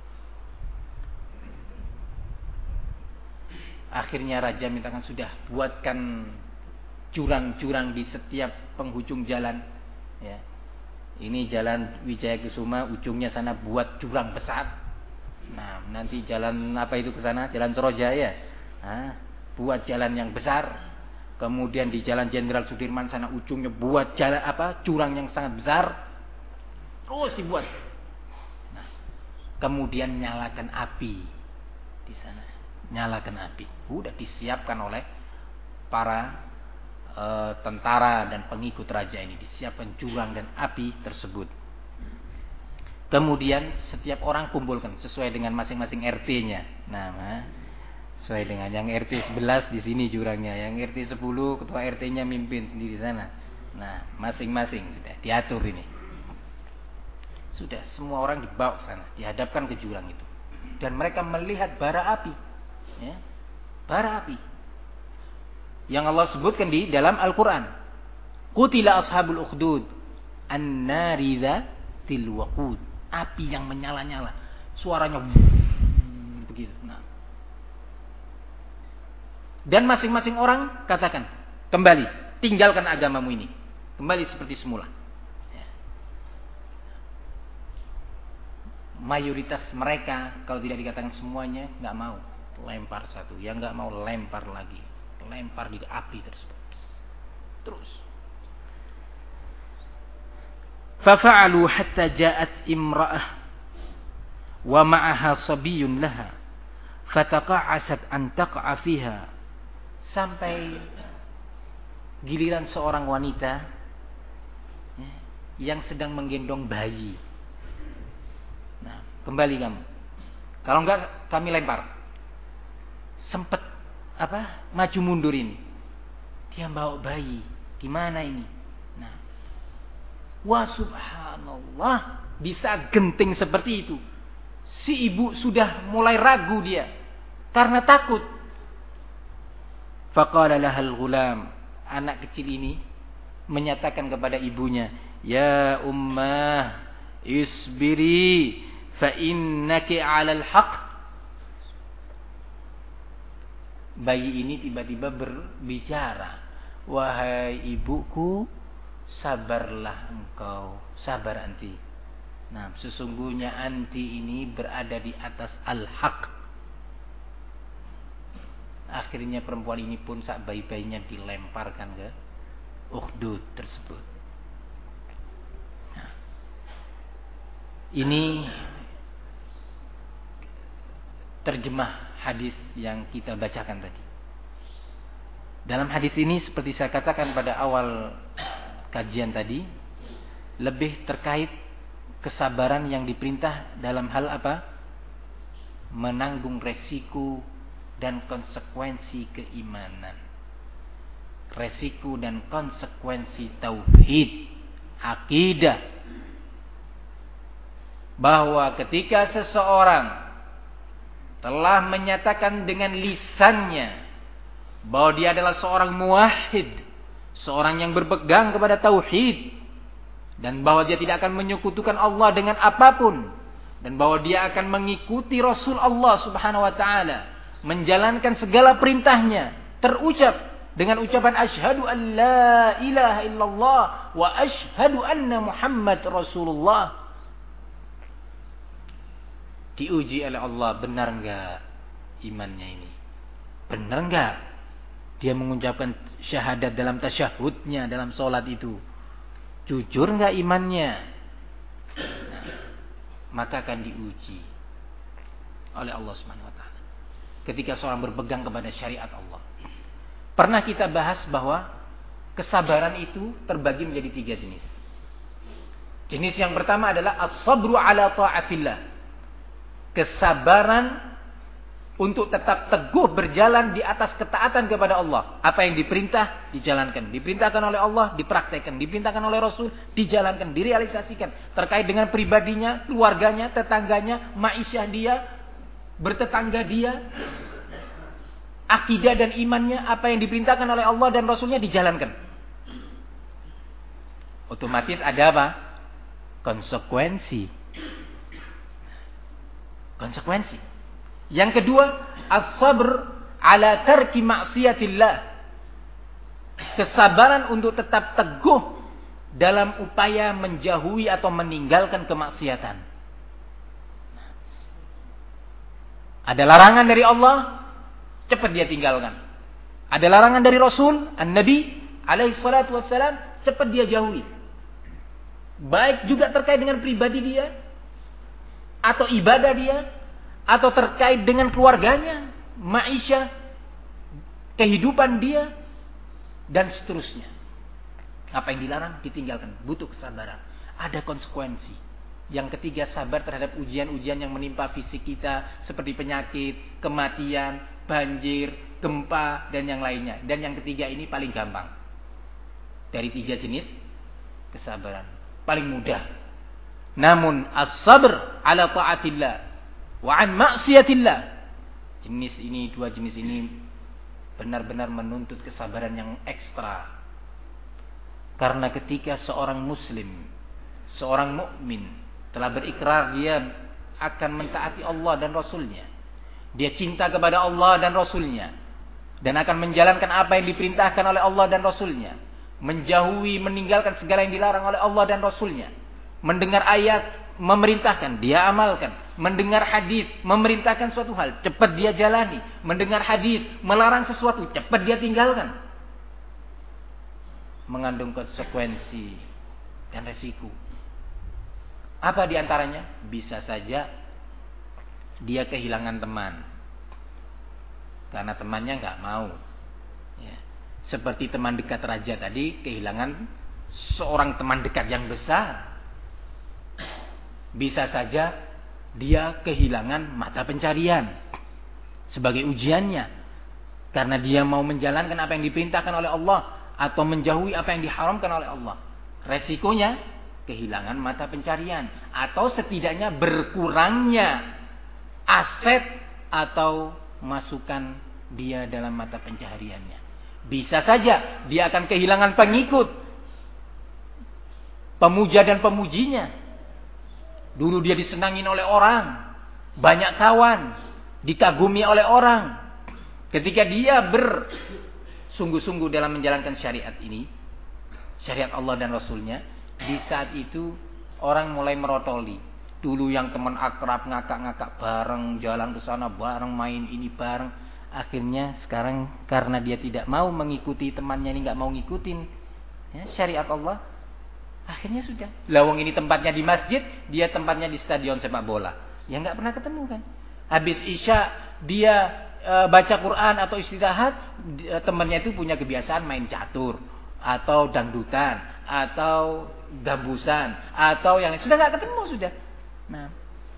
Akhirnya raja mintakan, sudah buatkan jurang-jurang di setiap penghujung jalan, ya. Ini jalan Wijaya Kusuma, ujungnya sana buat jurang besar. Nah, nanti jalan apa itu ke sana? Jalan Surojaya. Nah, buat jalan yang besar. Kemudian di Jalan Jenderal Sudirman sana ujungnya buat jalan apa? Jurang yang sangat besar. Terus dibuat. Nah, kemudian nyalakan api di sana. Nyalakan api. Udah disiapkan oleh para e, tentara dan pengikut raja ini, disiapkan jurang dan api tersebut. Kemudian setiap orang kumpulkan sesuai dengan masing-masing R T-nya. Nah, sesuai dengan yang R T sebelas di sini jurangnya, yang R T sepuluh ketua R T-nya mimpin sendiri sana. Nah, masing-masing sudah diatur ini. Sudah, semua orang dibawa ke sana, dihadapkan ke jurang itu. Dan mereka melihat bara api. Ya, bara api. Yang Allah sebutkan di dalam Al-Quran. Qutila ashabul ukhdud. An-nari dhatil waqud. Api yang menyala-nyala. Suaranya begitu. Nah. Dan masing-masing orang katakan, kembali, tinggalkan agamamu ini. Kembali seperti semula. Mayoritas mereka, kalau tidak dikatakan semuanya, nggak mau lempar satu, yang nggak mau lempar lagi, lempar di api tersebut. Terus. Fafa'alu hatta ja'at imra'ah wa ma'aha sabiyyun laha fataqa'asat an taq'a fiha, sampai giliran seorang wanita yang sedang menggendong bayi. Nah, kembali kamu. Kalau enggak kami lempar. Sempet apa? Maju mundur ini. Dia bawa bayi. Gimana ini? Nah. Wah, subhanallah, di saat genting seperti itu, si ibu sudah mulai ragu dia karena takut. Faqala lahal ghulam, anak kecil ini menyatakan kepada ibunya, "Ya ummah, isbiri fa innaki 'alal haqq." Bayi ini tiba-tiba berbicara, "Wahai ibuku, sabarlah engkau, sabar anti. Nah, sesungguhnya anti ini berada di atas al-haq." Akhirnya perempuan ini pun sak bayi-bayinya dilemparkan ke Ukhdud tersebut. Nah, ini terjemah hadis yang kita bacakan tadi. Dalam hadis ini, seperti saya katakan pada awal kajian tadi, lebih terkait kesabaran yang diperintah dalam hal apa? Menanggung resiko dan konsekuensi keimanan. Resiko dan konsekuensi tauhid, akidah. Bahwa ketika seseorang telah menyatakan dengan lisannya bahwa dia adalah seorang muwahhid, seorang yang berpegang kepada tauhid, dan bahwa dia tidak akan menyekutukan Allah dengan apapun, dan bahwa dia akan mengikuti Rasul Allah Subhanahu wa taala, menjalankan segala perintahnya, terucap dengan ucapan asyhadu an la ilaha illallah wa asyhadu anna Muhammad Rasulullah. Diuji oleh Allah, benar enggak imannya ini? Benar enggak dia mengucapkan syahadat dalam tasyahudnya, dalam sholat itu? Jujur enggak imannya? Nah, maka akan diuji oleh Allah Subhanahu wa taala ketika seorang berpegang kepada syariat Allah. Pernah kita bahas bahwa kesabaran itu terbagi menjadi tiga jenis. Jenis yang pertama adalah as-sabru ala ta'atillah. Kesabaran untuk tetap teguh berjalan di atas ketaatan kepada Allah. Apa yang diperintah, dijalankan. Diperintahkan oleh Allah, dipraktekkan. Diperintahkan oleh Rasul, dijalankan, direalisasikan. Terkait dengan pribadinya, keluarganya, tetangganya, ma'isyah dia, bertetangga dia, akidah dan imannya, apa yang diperintahkan oleh Allah dan Rasulnya dijalankan. Otomatis ada apa? Konsekuensi. Konsekuensi. Yang kedua, as-sabr ala tarki maksiatillah. Kesabaran untuk tetap teguh dalam upaya menjauhi atau meninggalkan kemaksiatan. Ada larangan dari Allah, cepat dia tinggalkan. Ada larangan dari Rasul, An-Nabi alaihi salatu wassalam, cepat dia jauhi. Baik juga terkait dengan pribadi dia, atau ibadah dia, atau terkait dengan keluarganya, ma'isyah, kehidupan dia, dan seterusnya. Apa yang dilarang, ditinggalkan. Butuh kesabaran. Ada konsekuensi. Yang ketiga, sabar terhadap ujian-ujian yang menimpa fisik kita, seperti penyakit, kematian, banjir, gempa, dan yang lainnya. Dan yang ketiga ini paling gampang. Dari tiga jenis kesabaran. Paling mudah. Namun as-sabr ala ta'atillah wa an ma'siyatillah. Jenis ini, dua jenis ini benar-benar menuntut kesabaran yang ekstra. Karena ketika seorang muslim, seorang mukmin telah berikrar dia akan mentaati Allah dan Rasulnya, dia cinta kepada Allah dan Rasulnya, dan akan menjalankan apa yang diperintahkan oleh Allah dan Rasulnya, menjauhi, meninggalkan segala yang dilarang oleh Allah dan Rasulnya, mendengar ayat, memerintahkan, dia amalkan, mendengar hadis, memerintahkan suatu hal, cepat dia jalani, mendengar hadis, melarang sesuatu, cepat dia tinggalkan, mengandung konsekuensi dan resiko. Apa diantaranya? Bisa saja dia kehilangan teman karena temannya nggak mau. Ya. Seperti teman dekat raja tadi kehilangan seorang teman dekat yang besar. Bisa saja dia kehilangan mata pencarian sebagai ujiannya karena dia mau menjalankan apa yang diperintahkan oleh Allah atau menjauhi apa yang diharamkan oleh Allah. Resikonya kehilangan mata pencarian atau setidaknya berkurangnya aset atau masukan dia dalam mata pencahariannya. Bisa saja dia akan kehilangan pengikut, pemuja dan pemujinya. Dulu dia disenangin oleh orang, banyak kawan, dikagumi oleh orang. Ketika dia bersungguh-sungguh dalam menjalankan syariat ini, syariat Allah dan Rasulnya, di saat itu orang mulai merotoli. Dulu yang teman akrab ngakak-ngakak bareng, jalan ke sana bareng, main ini bareng. Akhirnya sekarang karena dia tidak mau mengikuti temannya ini, nggak mau ngikutin ya, syariat Allah, akhirnya sudah. Lawang ini tempatnya di masjid, dia tempatnya di stadion sepak bola. Ya nggak pernah ketemu kan. Habis Isya dia e, baca Quran atau istirahat, e, temannya itu punya kebiasaan main catur atau dangdutan atau gambusan atau yang sudah nggak ketemu sudah. Nah,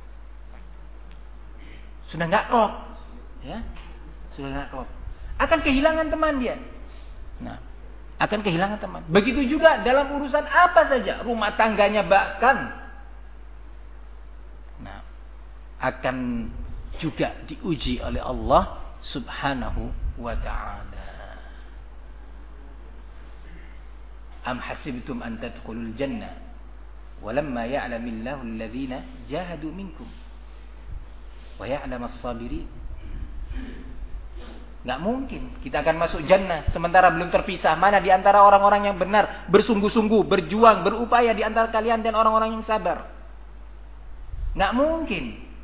sudah nggak klop, ya, sudah nggak klop. Akan kehilangan teman dia. Nah, akan kehilangan teman. Begitu juga dalam urusan apa saja, rumah tangganya bahkan. Nah, akan juga diuji oleh Allah Subhanahu wa ta'ala. Am hasibtum an tadkhulul jannah walamma ya'lamillahu alladhina jahadu minkum wa ya'lamas sabirin. Enggak mungkin kita akan masuk jannah sementara belum terpisah mana di antara orang-orang yang benar, bersungguh-sungguh, berjuang, berupaya di antara kalian dan orang-orang yang sabar. Enggak mungkin.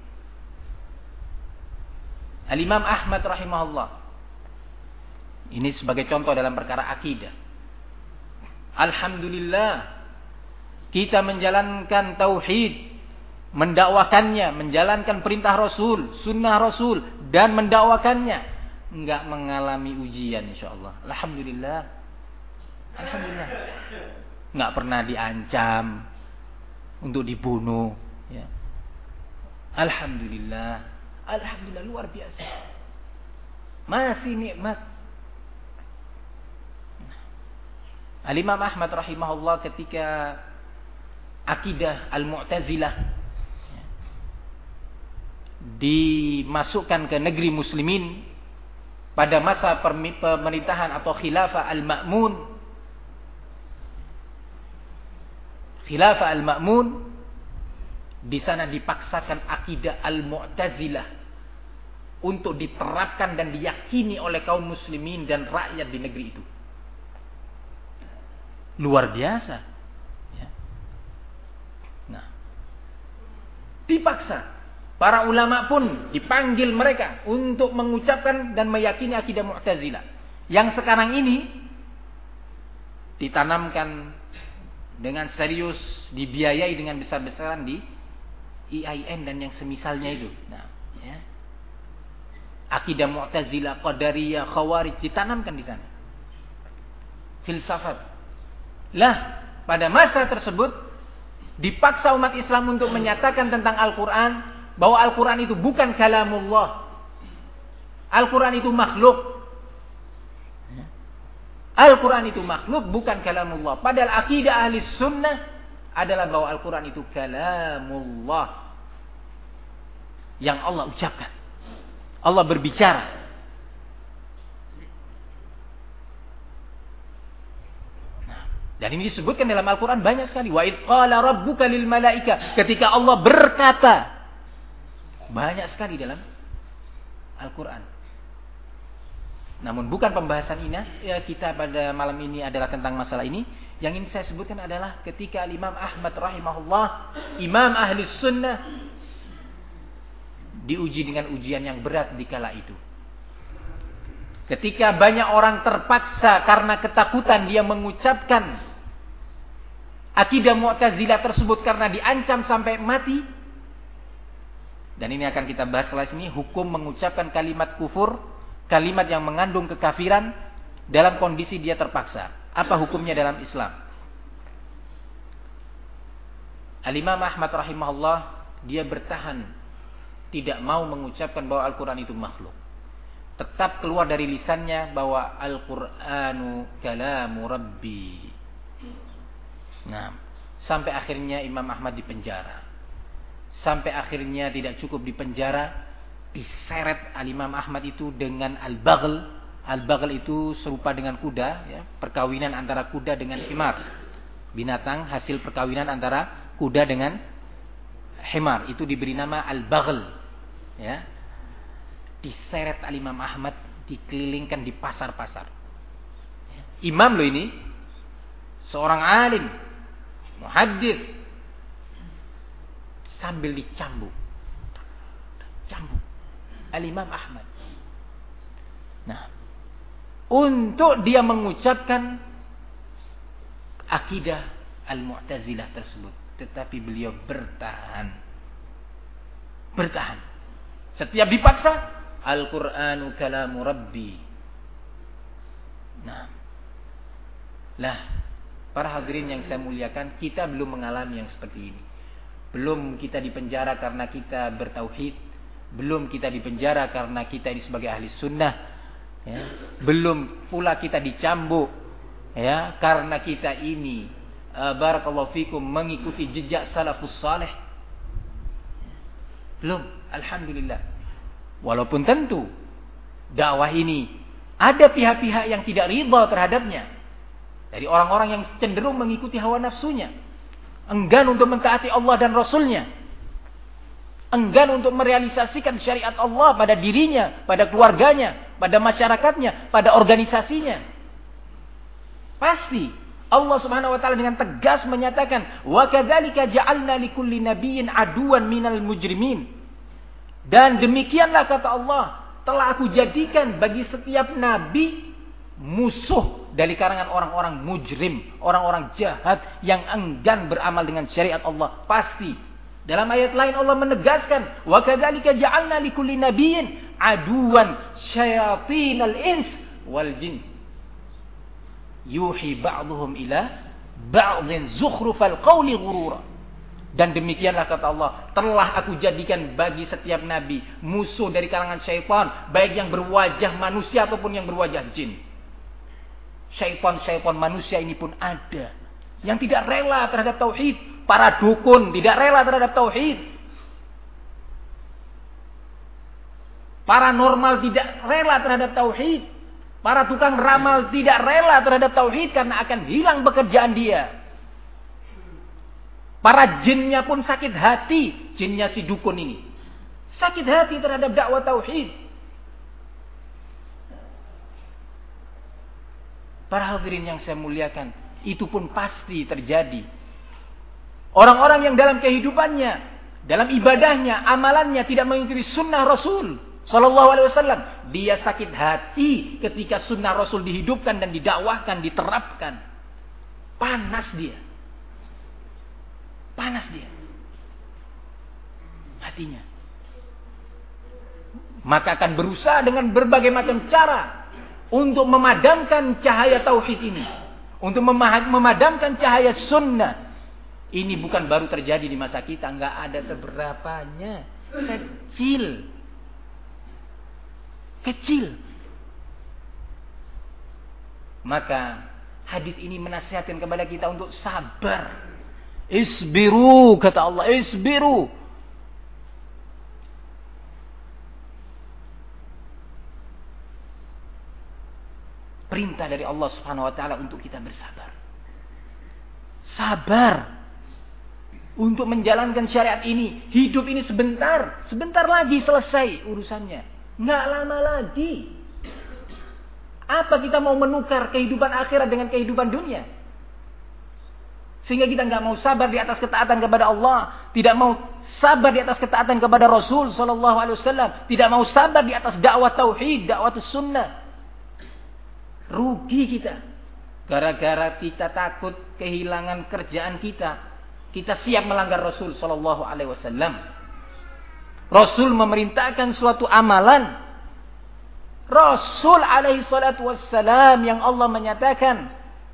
Al-Imam Ahmad rahimahullah, ini sebagai contoh dalam perkara akidah. Alhamdulillah kita menjalankan tauhid, mendakwakannya, menjalankan perintah Rasul, sunnah Rasul dan mendakwakannya, enggak mengalami ujian insyaallah. Alhamdulillah. Alhamdulillah. Enggak pernah diancam untuk dibunuh ya. Alhamdulillah. Alhamdulillah, luar biasa. Masih nikmat. Al-Imam Ahmad rahimahullah ketika akidah Al-Mu'tazilah dimasukkan ke negeri muslimin pada masa pemerintahan atau khilafah Al-Ma'mun. Khilafah Al-Ma'mun, di sana dipaksakan akidah Al-Mu'tazilah untuk diterapkan dan diyakini oleh kaum muslimin dan rakyat di negeri itu. Luar biasa. Ya. Nah, dipaksa. Para ulama pun dipanggil mereka untuk mengucapkan dan meyakini akidah Mu'tazilah. Yang sekarang ini ditanamkan dengan serius, dibiayai dengan besar-besaran di I A I N dan yang semisalnya itu. Nah, ya. Akidah Mu'tazilah, Qadariyah, Khawarij ditanamkan di sana. Filsafat. Lah, pada masa tersebut dipaksa umat Islam untuk menyatakan tentang Al-Quran bahwa Al-Quran itu bukan kalamullah. Al-Quran itu makhluk. Al-Quran itu makhluk, bukan kalamullah. Padahal akidah ahli sunnah, adalah bahwa Al-Quran itu kalamullah yang Allah ucapkan. Allah berbicara. Nah, dan ini disebutkan dalam Al-Quran banyak sekali. Wa idh qala rabbuka lil malaika. Ketika Allah berkata. Banyak sekali dalam Al-Quran. Namun bukan pembahasan ini. Ya, kita pada malam ini adalah tentang masalah ini. Yang ingin saya sebutkan adalah ketika Imam Ahmad rahimahullah, Imam Ahli Sunnah, diuji dengan ujian yang berat di kala itu. Ketika banyak orang terpaksa karena ketakutan dia mengucapkan akidah Mu'tazilah tersebut karena diancam sampai mati. Dan ini akan kita bahas setelah ini, hukum mengucapkan kalimat kufur, kalimat yang mengandung kekafiran dalam kondisi dia terpaksa. Apa hukumnya dalam Islam? Al-Imam Ahmad rahimahullah, dia bertahan tidak mau mengucapkan bahwa Al-Quran itu makhluk. Tetap keluar dari lisannya bahwa Al-Quranu kalamu Rabbi. Nah, sampai akhirnya Imam Ahmad dipenjara. Sampai akhirnya tidak cukup dipenjara, diseret Al-Imam Ahmad itu dengan al-baghl. Al-baghl itu serupa dengan kuda, ya, perkawinan antara kuda dengan himar. Binatang hasil perkawinan antara kuda dengan himar, itu diberi nama al-baghl. Ya. Diseret Al-Imam Ahmad, dikelilingkan di pasar-pasar. Imam loh ini, seorang alim, muhaddits, sambil dicambuk. Cambuk Al-Imam Ahmad. Nah, untuk dia mengucapkan akidah Al-Mu'tazilah tersebut, tetapi beliau bertahan. Bertahan. Setiap dipaksa, Al-Qur'anu kalamu Rabbi. Nah. Lah, para hadirin yang saya muliakan, kita belum mengalami yang seperti ini. Belum kita dipenjara karena kita bertauhid, belum kita dipenjara karena kita ini sebagai ahli sunnah. Ya, belum pula kita dicambuk, ya, karena kita ini uh, barakallahu fikum mengikuti jejak salafus saleh. Belum, alhamdulillah. Walaupun tentu dakwah ini ada pihak-pihak yang tidak ridha terhadapnya, dari orang-orang yang cenderung mengikuti hawa nafsunya, enggan untuk mentaati Allah dan Rasulnya, enggan untuk merealisasikan syariat Allah pada dirinya, pada keluarganya, pada masyarakatnya, pada organisasinya. Pasti Allah Subhanahu wa taala dengan tegas menyatakan, "Wa kadzalika ja'alna likulli nabiyyin aduwan minal mujrimin." Dan demikianlah kata Allah, telah aku jadikan bagi setiap nabi musuh dari kalangan orang-orang mujrim, orang-orang jahat yang enggan beramal dengan syariat Allah. Pasti dalam ayat lain Allah menegaskan, wa kadzalika ja'alna likulli nabiyyin aduwan syayatinal ins wal jin yuhi ba'dhum ila ba'dhin zukhrufal qawli ghurura. Dan demikianlah kata Allah, telah aku jadikan bagi setiap nabi musuh dari kalangan syaitan, baik yang berwajah manusia ataupun yang berwajah jin. Syaitan-syaitan manusia ini pun ada yang tidak rela terhadap tauhid. Para dukun tidak rela terhadap tauhid. Paranormal tidak rela terhadap tauhid. Para tukang ramal tidak rela terhadap tauhid karena akan hilang pekerjaan dia. Para jinnya pun sakit hati, jinnya si dukun ini. Sakit hati terhadap dakwah tauhid. Para hadirin yang saya muliakan, itu pun pasti terjadi. Orang-orang yang dalam kehidupannya, dalam ibadahnya, amalannya tidak mengikuti sunnah Rasul Sallallahu Alaihi Wasallam, dia sakit hati ketika sunnah Rasul dihidupkan dan didakwahkan, diterapkan. Panas dia, panas dia, hatinya. Maka akan berusaha dengan berbagai macam cara untuk memadamkan cahaya tauhid ini, untuk memadamkan cahaya sunnah. Ini bukan baru terjadi di masa kita, nggak ada seberapanya, kecil, kecil. Maka hadis ini menasihatkan kepada kita untuk sabar, Isbiru, kata Allah, isbiru. Perintah dari Allah Subhanahu wa taala untuk kita bersabar. Sabar untuk menjalankan syariat ini. Hidup ini sebentar, sebentar lagi selesai urusannya. Nggak lama lagi. Apa kita mau menukar kehidupan akhirat dengan kehidupan dunia? Sehingga kita nggak mau sabar di atas ketaatan kepada Allah, tidak mau sabar di atas ketaatan kepada Rasul Sallallahu Alaihi Wasallam, tidak mau sabar di atas dakwah tauhid, dakwah sunnah. Rugi kita. Gara-gara kita takut kehilangan kerjaan kita, kita siap melanggar Rasul Sallallahu Alaihi Wasallam. Rasul memerintahkan suatu amalan. Rasul alaihi salatu wassalam yang Allah menyatakan,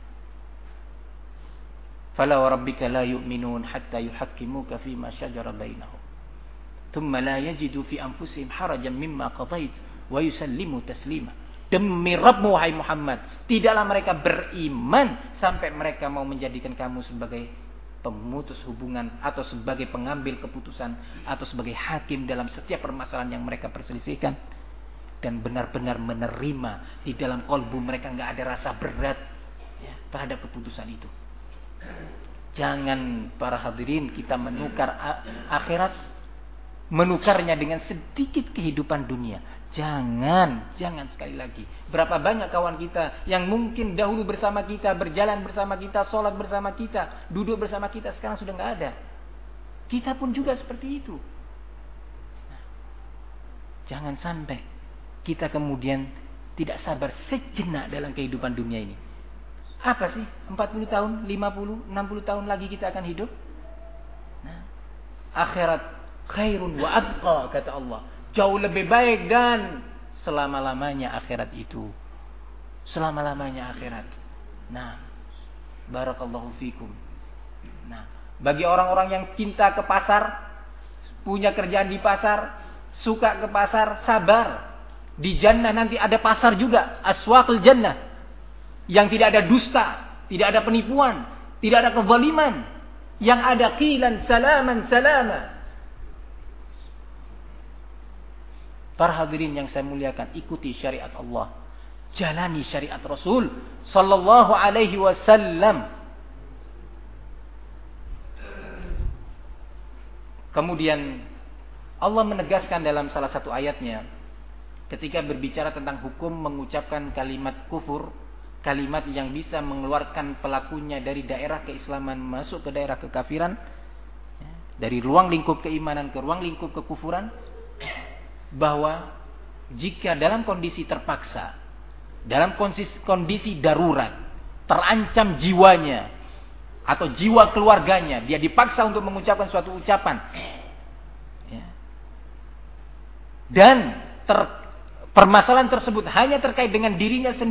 "Fala wa rabbika la yu'minun hatta yuhakkimuka fima shajara bainahum. Thumma la yajidu fi anfusihim harajan mimma qadait wa yusallimu taslima." Demi Rabbmu wahai Muhammad, tidaklah mereka beriman sampai mereka mau menjadikan kamu sebagai pemutus hubungan atau sebagai pengambil keputusan atau sebagai hakim dalam setiap permasalahan yang mereka perselisihkan, dan benar-benar menerima di dalam kolbu mereka nggak ada rasa berat ya, terhadap keputusan itu. Jangan para hadirin kita menukar akhirat, menukarnya dengan sedikit kehidupan dunia. Jangan, jangan sekali lagi. Berapa banyak kawan kita yang mungkin dahulu bersama kita, berjalan bersama kita, sholat bersama kita, duduk bersama kita, sekarang sudah nggak ada. Kita pun juga seperti itu. Nah, jangan sampai kita kemudian tidak sabar sejenak dalam kehidupan dunia ini. Apa sih? empat puluh tahun, lima puluh, enam puluh tahun lagi kita akan hidup? Nah, akhirat khairun wa abqa, kata Allah. Jauh lebih baik dan selama-lamanya akhirat itu. Selama-lamanya akhirat. Nah, barakallahu fikum. Nah, bagi orang-orang yang cinta ke pasar, punya kerjaan di pasar, suka ke pasar, sabar. Di jannah nanti ada pasar juga, aswaqul jannah. Yang tidak ada dusta, tidak ada penipuan, tidak ada kezaliman. Yang ada qilan salaman salama. Para hadirin yang saya muliakan, ikuti syariat Allah. Jalani syariat Rasul sallallahu alaihi wasallam. Kemudian Allah menegaskan dalam salah satu ayatnya, ketika berbicara tentang hukum mengucapkan kalimat kufur, kalimat yang bisa mengeluarkan pelakunya dari daerah keislaman masuk ke daerah kekafiran, dari ruang lingkup keimanan ke ruang lingkup kekufuran, bahwa jika dalam kondisi terpaksa, dalam kondisi darurat, terancam jiwanya atau jiwa keluarganya, dia dipaksa untuk mengucapkan suatu ucapan, ya, dan ter, permasalahan tersebut hanya terkait dengan dirinya sendiri,